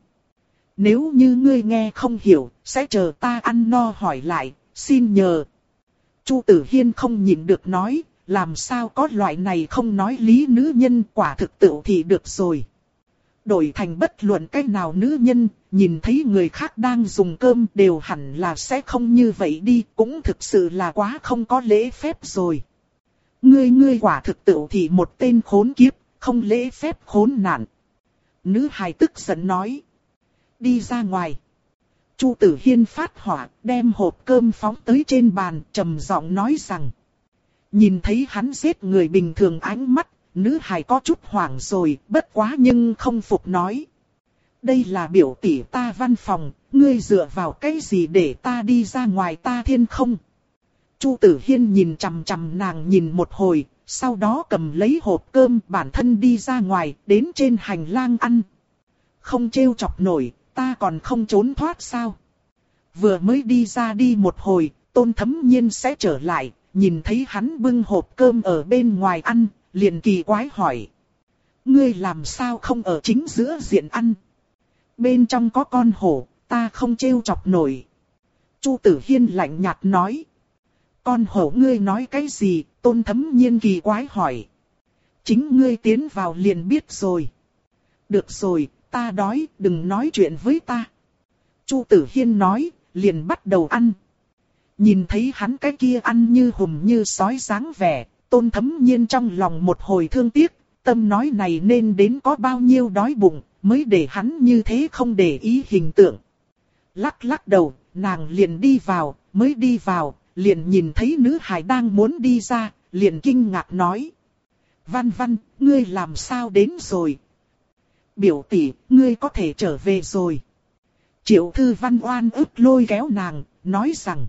Nếu như ngươi nghe không hiểu, sẽ chờ ta ăn no hỏi lại, xin nhờ. Chu Tử Hiên không nhịn được nói, làm sao có loại này không nói lý nữ nhân, quả thực tự thì được rồi. Đổi thành bất luận cái nào nữ nhân, nhìn thấy người khác đang dùng cơm đều hẳn là sẽ không như vậy đi, cũng thực sự là quá không có lễ phép rồi. Ngươi ngươi quả thực tự thì một tên khốn kiếp, không lễ phép khốn nạn. Nữ hài tức giận nói. Đi ra ngoài. Chu Tử Hiên phát hỏa, đem hộp cơm phóng tới trên bàn, trầm giọng nói rằng. Nhìn thấy hắn giết người bình thường ánh mắt, nữ hài có chút hoảng rồi, bất quá nhưng không phục nói. Đây là biểu tỷ ta văn phòng, ngươi dựa vào cái gì để ta đi ra ngoài ta thiên không? Chu Tử Hiên nhìn chằm chằm nàng nhìn một hồi, sau đó cầm lấy hộp cơm bản thân đi ra ngoài, đến trên hành lang ăn. Không trêu chọc nổi, ta còn không trốn thoát sao? Vừa mới đi ra đi một hồi, Tôn Thấm Nhiên sẽ trở lại, nhìn thấy hắn bưng hộp cơm ở bên ngoài ăn, liền kỳ quái hỏi. Ngươi làm sao không ở chính giữa diện ăn? Bên trong có con hổ, ta không trêu chọc nổi. Chu Tử Hiên lạnh nhạt nói. Con hổ ngươi nói cái gì? Tôn Thấm Nhiên kỳ quái hỏi. Chính ngươi tiến vào liền biết rồi. Được rồi, ta đói, đừng nói chuyện với ta. Chu Tử Hiên nói, liền bắt đầu ăn. Nhìn thấy hắn cái kia ăn như hùm như sói dáng vẻ, Tôn Thấm Nhiên trong lòng một hồi thương tiếc, tâm nói này nên đến có bao nhiêu đói bụng, mới để hắn như thế không để ý hình tượng. Lắc lắc đầu, nàng liền đi vào, mới đi vào, liền nhìn thấy nữ hài đang muốn đi ra, liền kinh ngạc nói. Văn Văn, ngươi làm sao đến rồi? Biểu tỷ, ngươi có thể trở về rồi. Triệu Thư Văn oan ức lôi kéo nàng, nói rằng.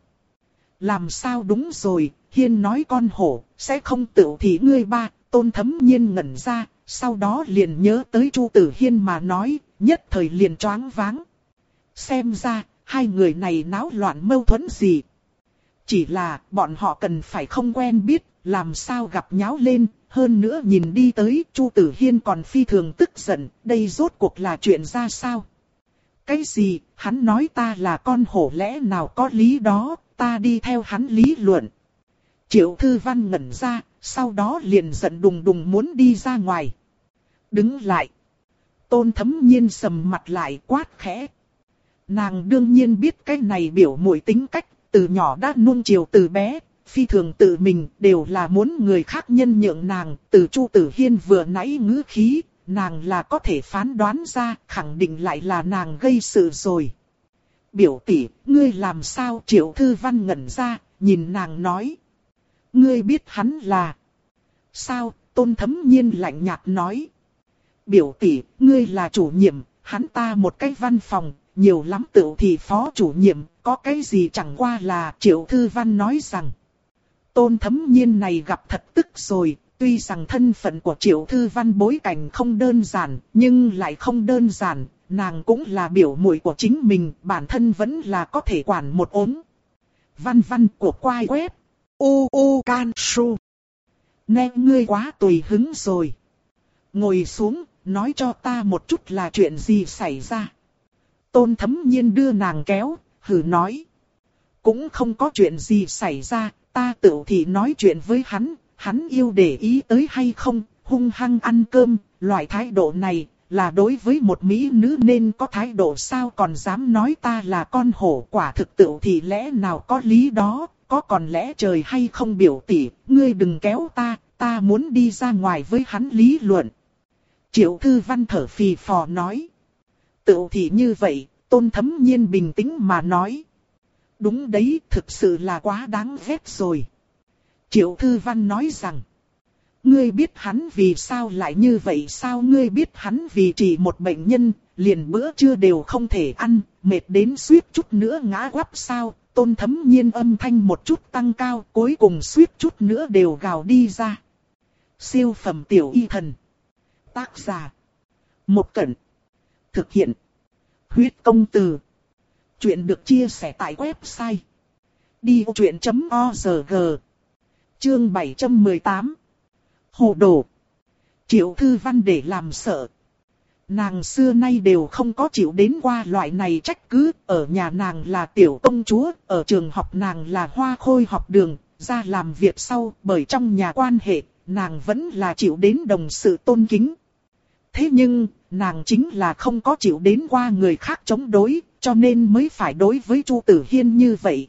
Làm sao đúng rồi, Hiên nói con hổ, sẽ không tự thị ngươi ba. Tôn Thấm Nhiên ngẩn ra, sau đó liền nhớ tới Chu Tử Hiên mà nói, nhất thời liền choáng váng. Xem ra, hai người này náo loạn mâu thuẫn gì. Chỉ là bọn họ cần phải không quen biết, làm sao gặp nháo lên. Hơn nữa nhìn đi tới, Chu Tử Hiên còn phi thường tức giận, đây rốt cuộc là chuyện ra sao? Cái gì, hắn nói ta là con hổ lẽ nào có lý đó, ta đi theo hắn lý luận. Triệu Thư Văn ngẩn ra, sau đó liền giận đùng đùng muốn đi ra ngoài. Đứng lại. Tôn Thấm Nhiên sầm mặt lại quát khẽ. Nàng đương nhiên biết cái này biểu muội tính cách, từ nhỏ đã nuông chiều từ bé, phi thường tự mình đều là muốn người khác nhân nhượng nàng. Từ Chu Tử Hiên vừa nãy ngữ khí, nàng là có thể phán đoán ra, khẳng định lại là nàng gây sự rồi. Biểu tỷ, ngươi làm sao? Triệu Thư Văn ngẩn ra, nhìn nàng nói. Ngươi biết hắn là... Sao? Tôn Thấm Nhiên lạnh nhạt nói. Biểu tỷ, ngươi là chủ nhiệm, hắn ta một cái văn phòng, nhiều lắm tựu thì phó chủ nhiệm, có cái gì chẳng qua là. Triệu Thư Văn nói rằng. Tôn Thấm Nhiên này gặp thật tức rồi, tuy rằng thân phận của Triệu Thư Văn bối cảnh không đơn giản, nhưng lại không đơn giản, nàng cũng là biểu muội của chính mình, bản thân vẫn là có thể quản một ốm. Văn văn của quai web, u u can su. Nè ngươi quá tùy hứng rồi. Ngồi xuống, nói cho ta một chút là chuyện gì xảy ra. Tôn Thấm Nhiên đưa nàng kéo, hừ nói. Cũng không có chuyện gì xảy ra, ta tự thì nói chuyện với hắn, hắn yêu để ý tới hay không, hung hăng ăn cơm, loại thái độ này, là đối với một mỹ nữ nên có thái độ sao còn dám nói ta là con hổ. Quả thực tự thì lẽ nào có lý đó, có còn lẽ trời hay không. Biểu tỷ, ngươi đừng kéo ta, ta muốn đi ra ngoài với hắn lý luận. Triệu Thư Văn thở phì phò nói. Tự thì như vậy, Tôn Thấm Nhiên bình tĩnh mà nói. Đúng đấy, thực sự là quá đáng ghét rồi. Triệu Thư Văn nói rằng. Ngươi biết hắn vì sao lại như vậy sao? Ngươi biết hắn vì chỉ một bệnh nhân, liền bữa trưa đều không thể ăn, mệt đến suýt chút nữa ngã quắp sao? Tôn Thấm Nhiên âm thanh một chút tăng cao, cuối cùng suýt chút nữa đều gào đi ra. Siêu phẩm tiểu y thần. Tác giả. Một Cẩn. Thực hiện. Huyết công từ. Chuyện được chia sẻ tại website. đi ô chuyện chấm org. Chương bảy trăm mười tám. Hồ đồ. Triệu Thư Văn để làm sợ. Nàng xưa nay đều không có chịu đến qua loại này trách cứ. Ở nhà nàng là tiểu công chúa, ở trường học nàng là hoa khôi học đường. Ra làm việc sau, bởi trong nhà quan hệ, nàng vẫn là chịu đến đồng sự tôn kính. Thế nhưng, nàng chính là không có chịu đến qua người khác chống đối, cho nên mới phải đối với Chu Tử Hiên như vậy.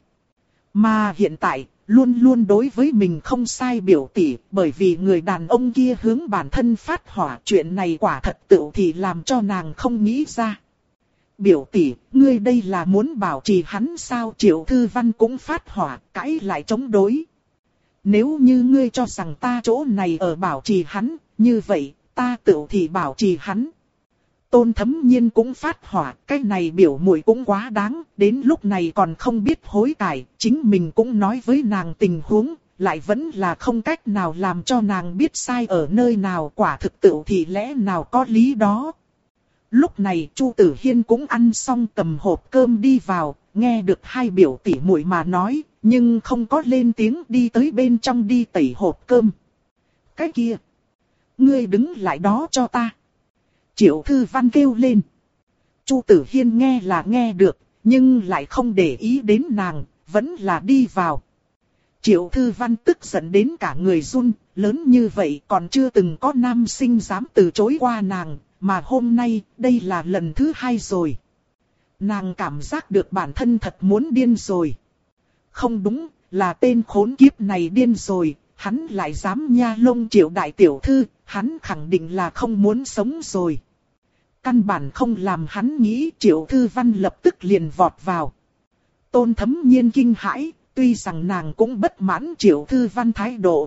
Mà hiện tại, luôn luôn đối với mình không sai biểu tỷ, bởi vì người đàn ông kia hướng bản thân phát hỏa, chuyện này quả thật tự thì làm cho nàng không nghĩ ra. Biểu tỷ, ngươi đây là muốn bảo trì hắn sao? Triệu Thư Văn cũng phát hỏa, cãi lại chống đối. Nếu như ngươi cho rằng ta chỗ này ở bảo trì hắn, như vậy, ta tự thì bảo trì hắn. Tôn Thấm Nhiên cũng phát hỏa, cái này biểu muội cũng quá đáng, đến lúc này còn không biết hối cải, chính mình cũng nói với nàng tình huống, lại vẫn là không cách nào làm cho nàng biết sai ở nơi nào. Quả thực tự thì lẽ nào có lý đó. Lúc này Chu Tử Hiên cũng ăn xong cầm hộp cơm đi vào, nghe được hai biểu tỷ muội mà nói, nhưng không có lên tiếng, đi tới bên trong đi tẩy hộp cơm. Cái kia, ngươi đứng lại đó cho ta. Triệu Thư Văn kêu lên. Chu Tử Hiên nghe là nghe được, nhưng lại không để ý đến nàng, vẫn là đi vào. Triệu Thư Văn tức giận đến cả người run, lớn như vậy còn chưa từng có nam sinh dám từ chối qua nàng, mà hôm nay đây là lần thứ hai rồi. Nàng cảm giác được bản thân thật muốn điên rồi. Không đúng, là tên khốn kiếp này điên rồi, hắn lại dám nha lông Triệu đại tiểu thư, hắn khẳng định là không muốn sống rồi. Căn bản không làm hắn nghĩ. Triệu Thư Văn lập tức liền vọt vào. Tôn Thấm Nhiên kinh hãi, tuy rằng nàng cũng bất mãn Triệu Thư Văn thái độ.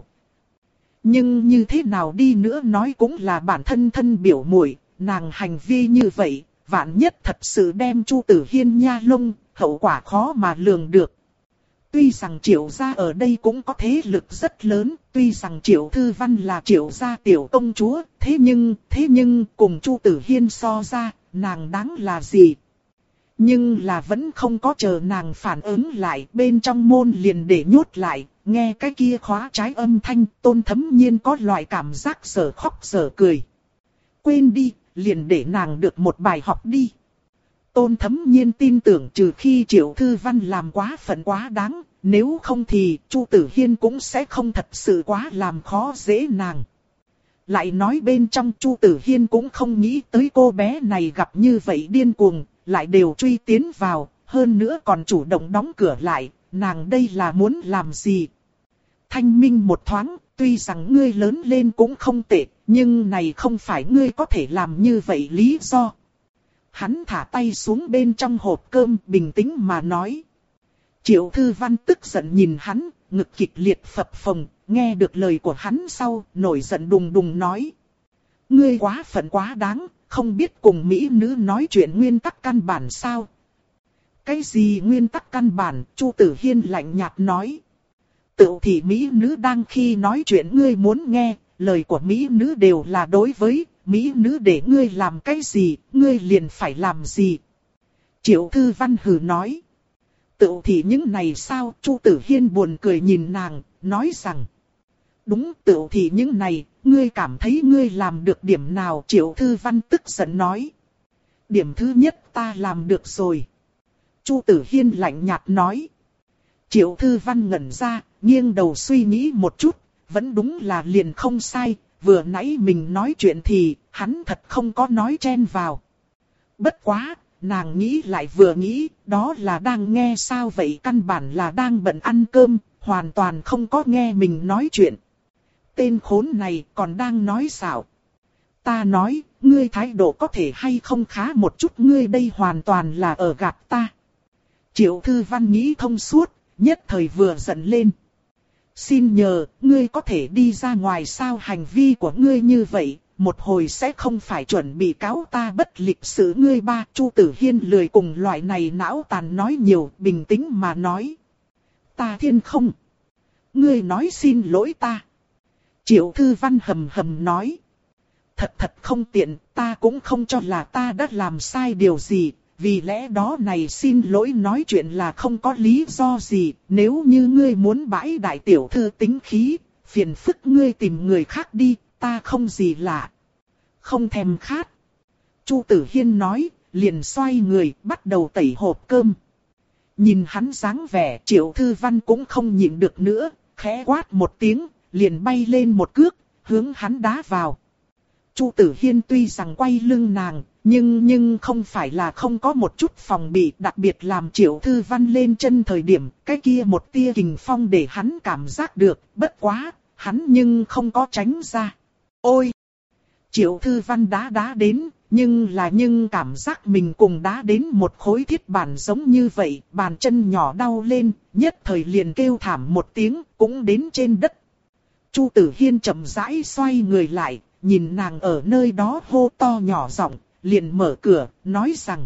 Nhưng như thế nào đi nữa nói cũng là bản thân thân biểu muội, nàng hành vi như vậy, vạn nhất thật sự đem Chu Tử Hiên nha lông, hậu quả khó mà lường được. Tuy rằng Triệu gia ở đây cũng có thế lực rất lớn, tuy rằng Triệu Thư Văn là Triệu gia tiểu công chúa, thế nhưng, thế nhưng cùng Chu Tử Hiên so ra, nàng đáng là gì. Nhưng là vẫn không có chờ nàng phản ứng lại, bên trong môn liền để nhốt lại, nghe cái kia khóa trái âm thanh, Tôn Thấm Nhiên có loại cảm giác sở khóc sở cười. Quên đi, liền để nàng được một bài học đi. Tôn Thấm Nhiên tin tưởng trừ khi Triệu Thư Văn làm quá phận quá đáng, nếu không thì Chu Tử Hiên cũng sẽ không thật sự quá làm khó dễ nàng. Lại nói bên trong Chu Tử Hiên cũng không nghĩ tới cô bé này gặp như vậy điên cuồng, lại đều truy tiến vào, hơn nữa còn chủ động đóng cửa lại, nàng đây là muốn làm gì? Thanh minh một thoáng, tuy rằng ngươi lớn lên cũng không tệ, nhưng này không phải ngươi có thể làm như vậy lý do. Hắn thả tay xuống bên trong hộp cơm, bình tĩnh mà nói. Triệu Thư Văn tức giận nhìn hắn, ngực kịch liệt phập phồng, nghe được lời của hắn sau, nổi giận đùng đùng nói. Ngươi quá phận quá đáng, không biết cùng mỹ nữ nói chuyện nguyên tắc căn bản sao? Cái gì nguyên tắc căn bản? Chu Tử Hiên lạnh nhạt nói. Tự thì mỹ nữ đang khi nói chuyện ngươi muốn nghe, lời của mỹ nữ đều là đối với, mỹ nữ để ngươi làm cái gì, ngươi liền phải làm gì. Triệu Thư Văn hừ nói. Tự thì những này sao? Chu Tử Hiên buồn cười nhìn nàng, nói rằng. Đúng, tự thì những này, ngươi cảm thấy ngươi làm được điểm nào? Triệu Thư Văn tức giận nói. Điểm thứ nhất ta làm được rồi. Chu Tử Hiên lạnh nhạt nói. Triệu Thư Văn ngẩn ra, nghiêng đầu suy nghĩ một chút, vẫn đúng là liền không sai, vừa nãy mình nói chuyện thì, hắn thật không có nói chen vào. Bất quá, nàng nghĩ lại vừa nghĩ, đó là đang nghe sao vậy, căn bản là đang bận ăn cơm, hoàn toàn không có nghe mình nói chuyện. Tên khốn này còn đang nói xạo. Ta nói, ngươi thái độ có thể hay không khá một chút, ngươi đây hoàn toàn là ở gạt ta. Triệu Thư Văn nghĩ thông suốt, nhất thời vừa giận lên. Xin nhờ, ngươi có thể đi ra ngoài sao? Hành vi của ngươi như vậy, một hồi sẽ không phải chuẩn bị cáo ta bất lịch sự ngươi ba. Chu Tử Hiên lười cùng loại này não tàn nói nhiều, bình tĩnh mà nói. Ta thiên không. Ngươi nói xin lỗi ta. Triệu Thư Văn hầm hầm nói. Thật thật không tiện, ta cũng không cho là ta đã làm sai điều gì. Vì lẽ đó này xin lỗi nói chuyện là không có lý do gì, nếu như ngươi muốn bãi đại tiểu thư tính khí, phiền phức ngươi tìm người khác đi, ta không gì lạ. Không thèm khát. Chu Tử Hiên nói, liền xoay người, bắt đầu tẩy hộp cơm. Nhìn hắn dáng vẻ, Triệu Thư Văn cũng không nhịn được nữa, khẽ quát một tiếng, liền bay lên một cước, hướng hắn đá vào. Chu Tử Hiên tuy rằng quay lưng nàng, nhưng nhưng không phải là không có một chút phòng bị, đặc biệt làm Triệu Thư Văn lên chân thời điểm, cái kia một tia kình phong để hắn cảm giác được, bất quá, hắn nhưng không có tránh ra. Ôi! Triệu Thư Văn đá đá đến, nhưng là nhưng cảm giác mình cùng đá đến một khối thiết bản giống như vậy, bàn chân nhỏ đau lên, nhất thời liền kêu thảm một tiếng, cũng đến trên đất. Chu Tử Hiên chậm rãi xoay người lại, nhìn nàng ở nơi đó hô to nhỏ giọng, liền mở cửa, nói rằng.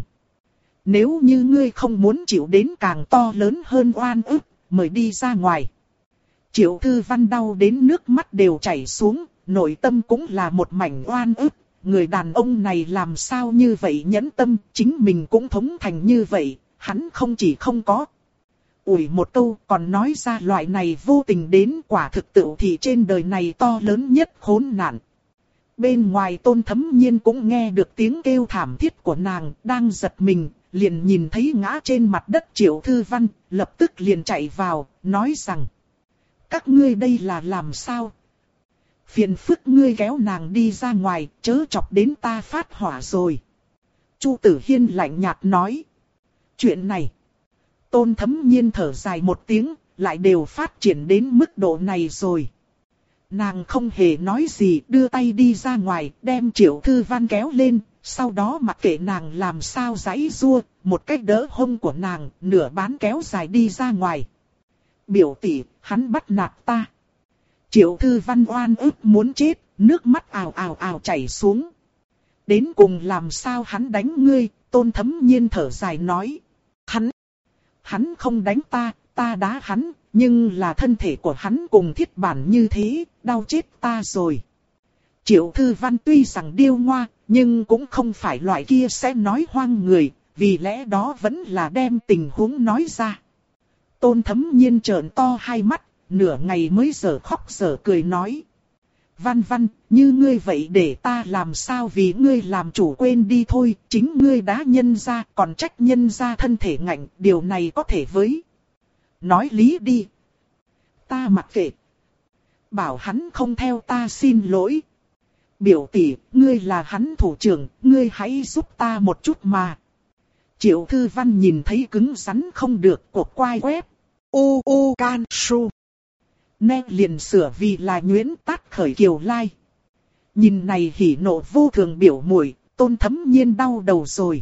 Nếu như ngươi không muốn chịu đến càng to lớn hơn oan ức, mời đi ra ngoài. Triệu Thư Văn đau đến nước mắt đều chảy xuống, nội tâm cũng là một mảnh oan ức. Người đàn ông này làm sao như vậy nhẫn tâm, chính mình cũng thống thành như vậy, hắn không chỉ không có. Ủi một câu còn nói ra loại này vô tình đến, quả thực tự thì trên đời này to lớn nhất khốn nạn. Bên ngoài Tôn Thấm Nhiên cũng nghe được tiếng kêu thảm thiết của nàng, đang giật mình, liền nhìn thấy ngã trên mặt đất Triệu Thư Văn, lập tức liền chạy vào, nói rằng. Các ngươi đây là làm sao? Phiền phức ngươi kéo nàng đi ra ngoài, chớ chọc đến ta phát hỏa rồi. Chu Tử Hiên lạnh nhạt nói. Chuyện này. Tôn Thấm Nhiên thở dài một tiếng, lại đều phát triển đến mức độ này rồi. Nàng không hề nói gì, đưa tay đi ra ngoài, đem Triệu Thư Văn kéo lên, sau đó mặc kệ nàng làm sao giãy giụa, một cách đỡ hông của nàng, nửa bán kéo dài đi ra ngoài. Biểu tỷ, hắn bắt nạt ta. Triệu Thư Văn oan ức muốn chết, nước mắt ào ào ào chảy xuống. Đến cùng làm sao hắn đánh ngươi? Tôn Thấm Nhiên thở dài nói. Hắn, hắn không đánh ta, ta đá hắn, nhưng là thân thể của hắn cùng thiết bản như thế, đau chết ta rồi. Triệu Thư Văn tuy rằng điêu ngoa, nhưng cũng không phải loại kia sẽ nói hoang người, vì lẽ đó vẫn là đem tình huống nói ra. Tôn Thấm Nhiên trợn to hai mắt, nửa ngày mới dở khóc dở cười nói. Văn Văn, như ngươi vậy để ta làm sao vì ngươi làm chủ quên đi thôi, chính ngươi đã nhân ra, còn trách nhân ra thân thể ngạnh, điều này có thể với. Nói lý đi. Ta mặc kệ. Bảo hắn không theo ta xin lỗi. Biểu tỷ, ngươi là hắn thủ trưởng, ngươi hãy giúp ta một chút mà. Triệu Thư Văn nhìn thấy cứng rắn không được, cột quai quép. U u can su. Nè liền sửa vì là nhuyễn tát khởi kiều lai. Nhìn này hỉ nộ vô thường biểu muội, Tôn Thấm Nhiên đau đầu rồi.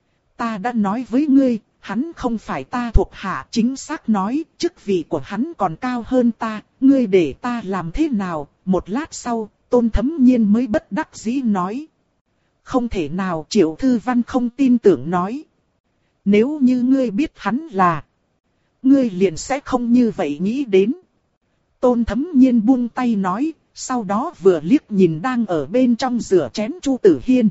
Ta đã nói với ngươi, hắn không phải ta thuộc hạ, chính xác nói, chức vị của hắn còn cao hơn ta, ngươi để ta làm thế nào? Một lát sau, Tôn Thấm Nhiên mới bất đắc dĩ nói. Không thể nào, Triệu Thư Văn không tin tưởng nói. Nếu như ngươi biết hắn là, ngươi liền sẽ không như vậy nghĩ đến. Tôn Thấm Nhiên buông tay nói, sau đó vừa liếc nhìn đang ở bên trong rửa chén Chu Tử Hiên.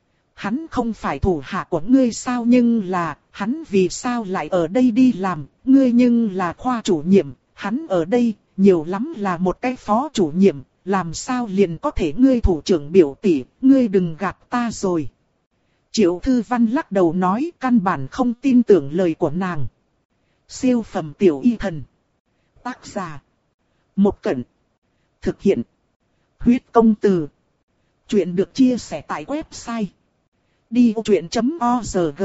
Hắn không phải thủ hạ của ngươi sao, nhưng là, hắn vì sao lại ở đây đi làm, ngươi nhưng là khoa chủ nhiệm, hắn ở đây, nhiều lắm là một cái phó chủ nhiệm, làm sao liền có thể ngươi thủ trưởng biểu tỷ, ngươi đừng gạt ta rồi. Triệu Thư Văn lắc đầu nói, căn bản không tin tưởng lời của nàng. Siêu phẩm tiểu y thần. Tác giả. Một Cẩn. Thực hiện. Huyết công từ. Chuyện được chia sẻ tại website đi ô truyện chấm org.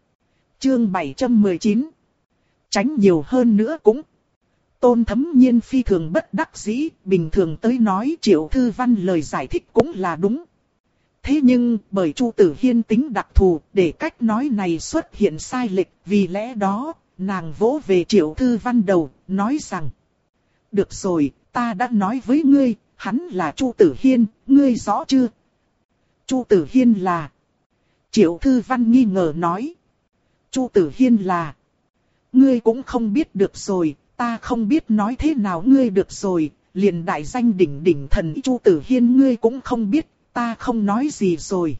Chương bảy trăm mười chín. Tránh nhiều hơn nữa cũng. Tôn Thấm Nhiên phi thường bất đắc dĩ, bình thường tới nói Triệu Thư Văn lời giải thích cũng là đúng. Thế nhưng, bởi Chu Tử Hiên tính đặc thù, để cách nói này xuất hiện sai lệch, vì lẽ đó, nàng vỗ về Triệu Thư Văn đầu, nói rằng. Được rồi, ta đã nói với ngươi, hắn là Chu Tử Hiên, ngươi rõ chưa? Chu Tử Hiên là... Triệu Thư Văn nghi ngờ nói. Chu Tử Hiên là... Ngươi cũng không biết được rồi, ta không biết nói thế nào ngươi được rồi, liền đại danh đỉnh đỉnh thần Chu Tử Hiên ngươi cũng không biết, ta không nói gì rồi.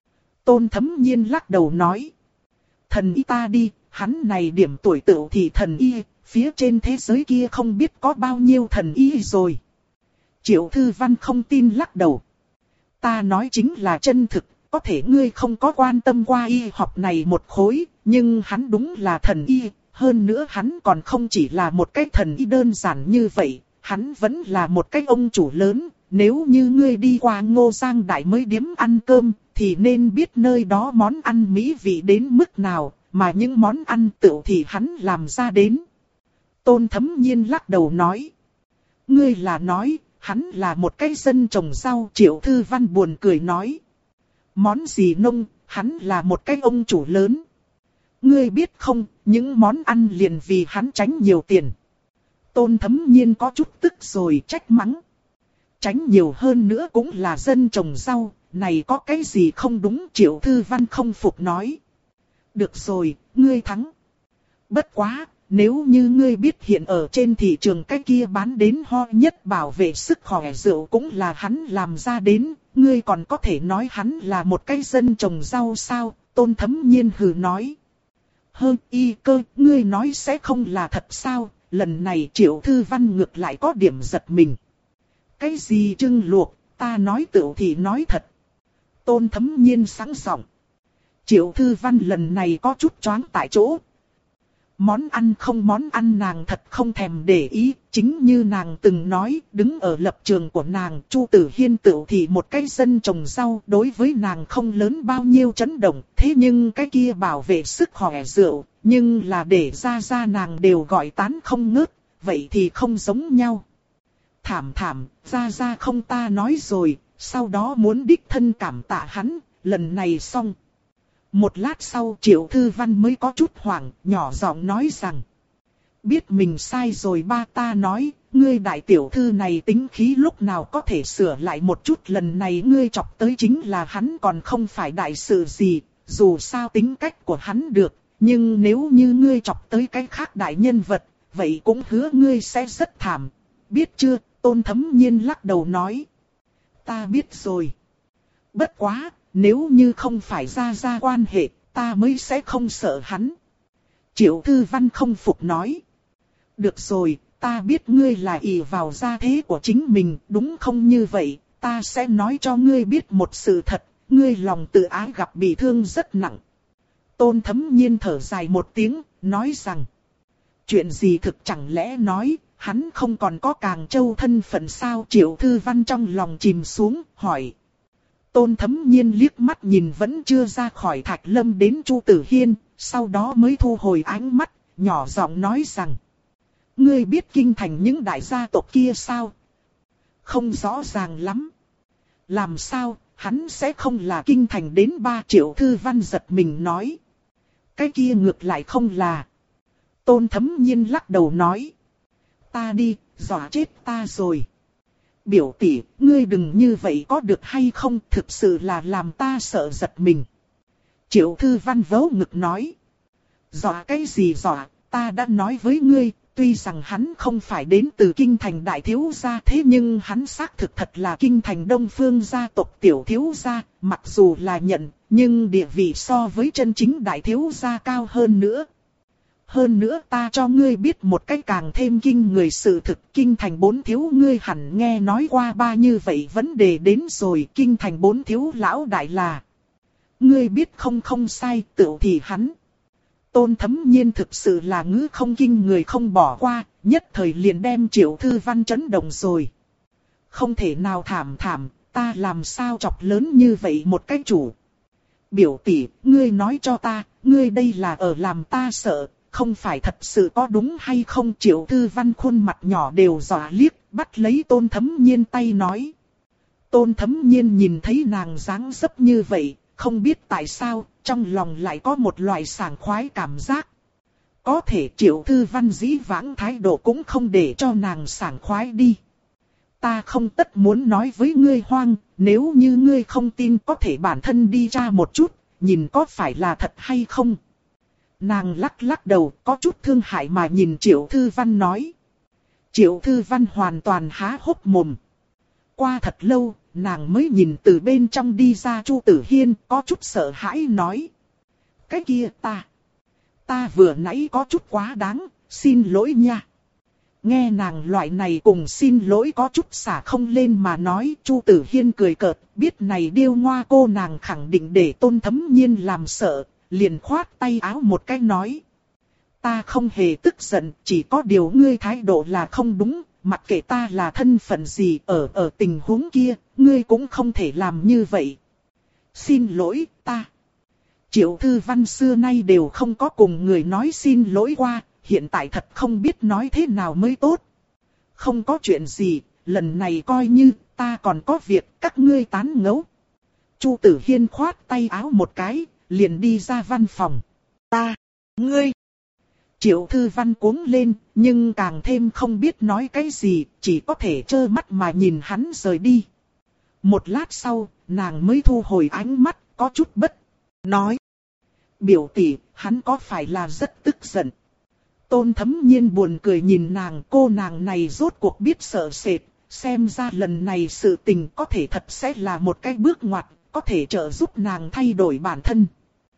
Tôn Thấm Nhiên lắc đầu nói. Thần y ta đi, hắn này điểm tuổi tựu thì thần y, phía trên thế giới kia không biết có bao nhiêu thần y rồi. Triệu Thư Văn không tin lắc đầu. Ta nói chính là chân thực, có thể ngươi không có quan tâm qua y học này một khối, nhưng hắn đúng là thần y, hơn nữa hắn còn không chỉ là một cái thần y đơn giản như vậy, hắn vẫn là một cái ông chủ lớn. Nếu như ngươi đi qua Ngô Giang Đại mới điếm ăn cơm, thì nên biết nơi đó món ăn mỹ vị đến mức nào, mà những món ăn tựu thì hắn làm ra đến. Tôn Thấm Nhiên lắc đầu nói. Ngươi là nói, hắn là một cái dân trồng rau. Triệu Thư Văn buồn cười nói. Món gì nông, hắn là một cái ông chủ lớn. Ngươi biết không, những món ăn liền vì hắn tránh nhiều tiền. Tôn Thấm Nhiên có chút tức rồi trách mắng. Tránh nhiều hơn nữa cũng là dân trồng rau, này có cái gì không đúng? Triệu Thư Văn không phục nói. Được rồi, ngươi thắng. Bất quá, nếu như ngươi biết hiện ở trên thị trường cái kia bán đến ho nhất bảo vệ sức khỏe rượu cũng là hắn làm ra đến, ngươi còn có thể nói hắn là một cái dân trồng rau sao? Tôn Thấm Nhiên hừ nói. Hơn y cơ, ngươi nói sẽ không là thật sao? Lần này Triệu Thư Văn ngược lại có điểm giật mình. Cái gì trưng luộc, ta nói tựu thì nói thật. Tôn Thấm Nhiên sáng giọng. Triệu Thư Văn lần này có chút choáng tại chỗ. Món ăn không món ăn nàng thật không thèm để ý, chính như nàng từng nói, đứng ở lập trường của nàng, Chu Tử Hiên tựu thì một cái dân trồng rau, đối với nàng không lớn bao nhiêu chấn động, thế nhưng cái kia bảo vệ sức khỏe rượu, nhưng là để ra ra nàng đều gọi tán không ngớt, vậy thì không giống nhau. Thảm thảm, ra ra không ta nói rồi, sau đó muốn đích thân cảm tạ hắn, lần này xong. Một lát sau Triệu Thư Văn mới có chút hoảng, nhỏ giọng nói rằng. Biết mình sai rồi ba, ta nói, ngươi đại tiểu thư này tính khí lúc nào có thể sửa lại một chút, lần này ngươi chọc tới chính là hắn còn không phải đại sự gì, dù sao tính cách của hắn được, nhưng nếu như ngươi chọc tới cái khác đại nhân vật, vậy cũng hứa ngươi sẽ rất thảm. Biết chưa? Tôn Thấm Nhiên lắc đầu nói. Ta biết rồi. Bất quá, nếu như không phải gia gia quan hệ, ta mới sẽ không sợ hắn. Triệu Thư Văn không phục nói. Được rồi, ta biết ngươi là ỷ vào gia thế của chính mình, đúng không? Như vậy, ta sẽ nói cho ngươi biết một sự thật, ngươi lòng tự ái gặp bị thương rất nặng. Tôn Thấm Nhiên thở dài một tiếng, nói rằng. Chuyện gì thực chẳng lẽ nói, hắn không còn có Càng Châu thân phận sao? Triệu Thư Văn trong lòng chìm xuống, hỏi. Tôn Thấm Nhiên liếc mắt nhìn vẫn chưa ra khỏi Thạch Lâm đến Chu Tử Hiên, sau đó mới thu hồi ánh mắt, nhỏ giọng nói rằng. Ngươi biết kinh thành những đại gia tộc kia sao? Không rõ ràng lắm. Làm sao, hắn sẽ không là kinh thành đến ba? Triệu Thư Văn giật mình nói. Cái kia ngược lại không là. Tôn Thấm Nhiên lắc đầu nói. Ta đi, dọa chết ta rồi. Biểu tỷ, ngươi đừng như vậy có được hay không? Thực sự là làm ta sợ giật mình. Triệu Thư Văn vớ ngực nói. Dọa cái gì dọa, ta đã nói với ngươi. Tuy rằng hắn không phải đến từ kinh thành đại thiếu gia, thế nhưng hắn xác thực thật là kinh thành Đông Phương gia tộc tiểu thiếu gia, mặc dù là nhận, nhưng địa vị so với chân chính đại thiếu gia cao hơn nữa. Hơn nữa ta cho ngươi biết một cách càng thêm kinh người sự thực, kinh thành bốn thiếu ngươi hẳn nghe nói qua ba như vậy vấn đề đến rồi. Kinh thành bốn thiếu lão đại là, ngươi biết không? Không sai, tựu thì hắn. Tôn Thấm Nhiên thực sự là ngữ không kinh người không bỏ qua, nhất thời liền đem Triệu Thư Văn chấn động rồi. Không thể nào, thảm thảm, ta làm sao chọc lớn như vậy một cái chủ. Biểu tỷ, ngươi nói cho ta, ngươi đây là ở làm ta sợ, không phải thật sự có đúng hay không? Triệu Thư Văn khuôn mặt nhỏ đều dọa liếc, bắt lấy Tôn Thấm Nhiên tay nói. Tôn Thấm Nhiên nhìn thấy nàng dáng dấp như vậy, không biết tại sao, trong lòng lại có một loại sảng khoái cảm giác. Có thể Triệu Thư Văn dĩ vãng thái độ cũng không để cho nàng sảng khoái đi. Ta không tất muốn nói với ngươi Hoang, nếu như ngươi không tin có thể bản thân đi tra một chút, nhìn có phải là thật hay không. Nàng lắc lắc đầu, có chút thương hại mà nhìn Triệu Thư Văn nói. Triệu Thư Văn hoàn toàn há hốc mồm. Qua thật lâu, nàng mới nhìn từ bên trong đi ra Chu Tử Hiên, có chút sợ hãi nói. Cái kia ta, ta vừa nãy có chút quá đáng, xin lỗi nha. Nghe nàng loại này cùng xin lỗi có chút xả không lên mà nói, Chu Tử Hiên cười cợt, biết này điêu ngoa cô nàng khẳng định để Tôn Thấm Nhiên làm sợ, liền khoát tay áo một cái nói. Ta không hề tức giận, chỉ có điều ngươi thái độ là không đúng, mặc kệ ta là thân phận gì, ở ở tình huống kia, ngươi cũng không thể làm như vậy. Xin lỗi, ta. Triệu Thư Văn xưa nay đều không có cùng người nói xin lỗi qua, hiện tại thật không biết nói thế nào mới tốt. Không có chuyện gì, lần này coi như ta còn có việc, các ngươi tán ngẫu. Chu Tử Hiên khoát tay áo một cái, liền đi ra văn phòng. Ta, ngươi. Triệu Thư Văn cuống lên, nhưng càng thêm không biết nói cái gì, chỉ có thể trơ mắt mà nhìn hắn rời đi. Một lát sau, nàng mới thu hồi ánh mắt, có chút bất. Nói. Biểu tỷ, hắn có phải là rất tức giận? Tôn Thấm Nhiên buồn cười nhìn nàng, cô nàng này rốt cuộc biết sợ sệt, xem ra lần này sự tình có thể thật sẽ là một cái bước ngoặt, có thể trợ giúp nàng thay đổi bản thân.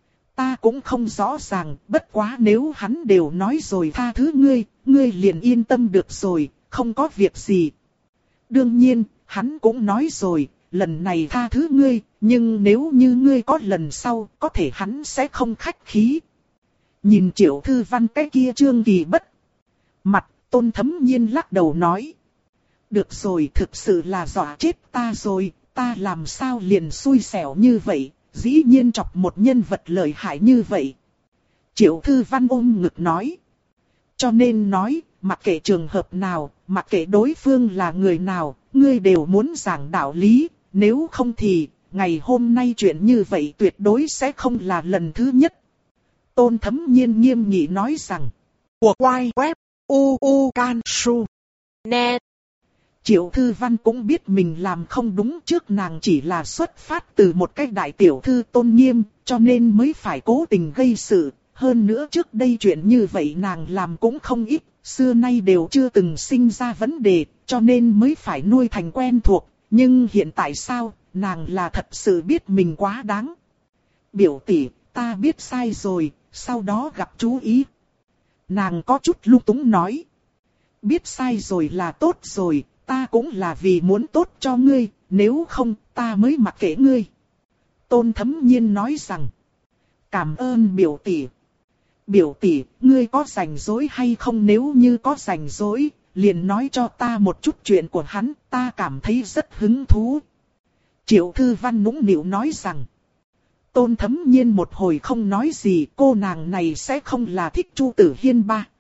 Ta cũng không rõ ràng, bất quá nếu hắn đều nói rồi tha thứ ngươi, ngươi liền yên tâm được rồi, không có việc gì. Đương nhiên, hắn cũng nói rồi, lần này tha thứ ngươi, nhưng nếu như ngươi có lần sau, có thể hắn sẽ không khách khí. Nhìn Triệu Thư Văn cái kia trương kỳ bất mặt, Tôn Thấm Nhiên lắc đầu nói. Được rồi, thực sự là dọa chết ta rồi, ta làm sao liền xui xẻo như vậy, dĩ nhiên chọc một nhân vật lợi hại như vậy. Triệu Thư Văn ôm ngực nói. Cho nên nói, mặc kệ trường hợp nào, mặc kệ đối phương là người nào, ngươi đều muốn giảng đạo lý, nếu không thì, ngày hôm nay chuyện như vậy tuyệt đối sẽ không là lần thứ nhất. Tôn Thấm Nhiên nghiêm nghị nói rằng. Của quay web u u can su net. Triệu Thư Văn cũng biết mình làm không đúng, trước nàng chỉ là xuất phát từ một cái đại tiểu thư tôn nghiêm, cho nên mới phải cố tình gây sự. Hơn nữa trước đây chuyện như vậy nàng làm cũng không ít, xưa nay đều chưa từng sinh ra vấn đề, cho nên mới phải nuôi thành quen thuộc. Nhưng hiện tại sao, nàng là thật sự biết mình quá đáng. Biểu tỷ, ta biết sai rồi, sau đó gặp chú ý. Nàng có chút lung túng nói. Biết sai rồi là tốt rồi, ta cũng là vì muốn tốt cho ngươi, nếu không ta mới mặc kệ ngươi. Tôn Thấm Nhiên nói rằng. Cảm ơn biểu tỷ. Biểu tỷ, ngươi có rảnh rỗi hay không? Nếu như có rảnh rỗi, liền nói cho ta một chút chuyện của hắn, ta cảm thấy rất hứng thú. Triệu Thư Văn nũng nịu nói rằng. Tôn Thấm Nhiên một hồi không nói gì, cô nàng này sẽ không là thích Chu Tử Hiên ba.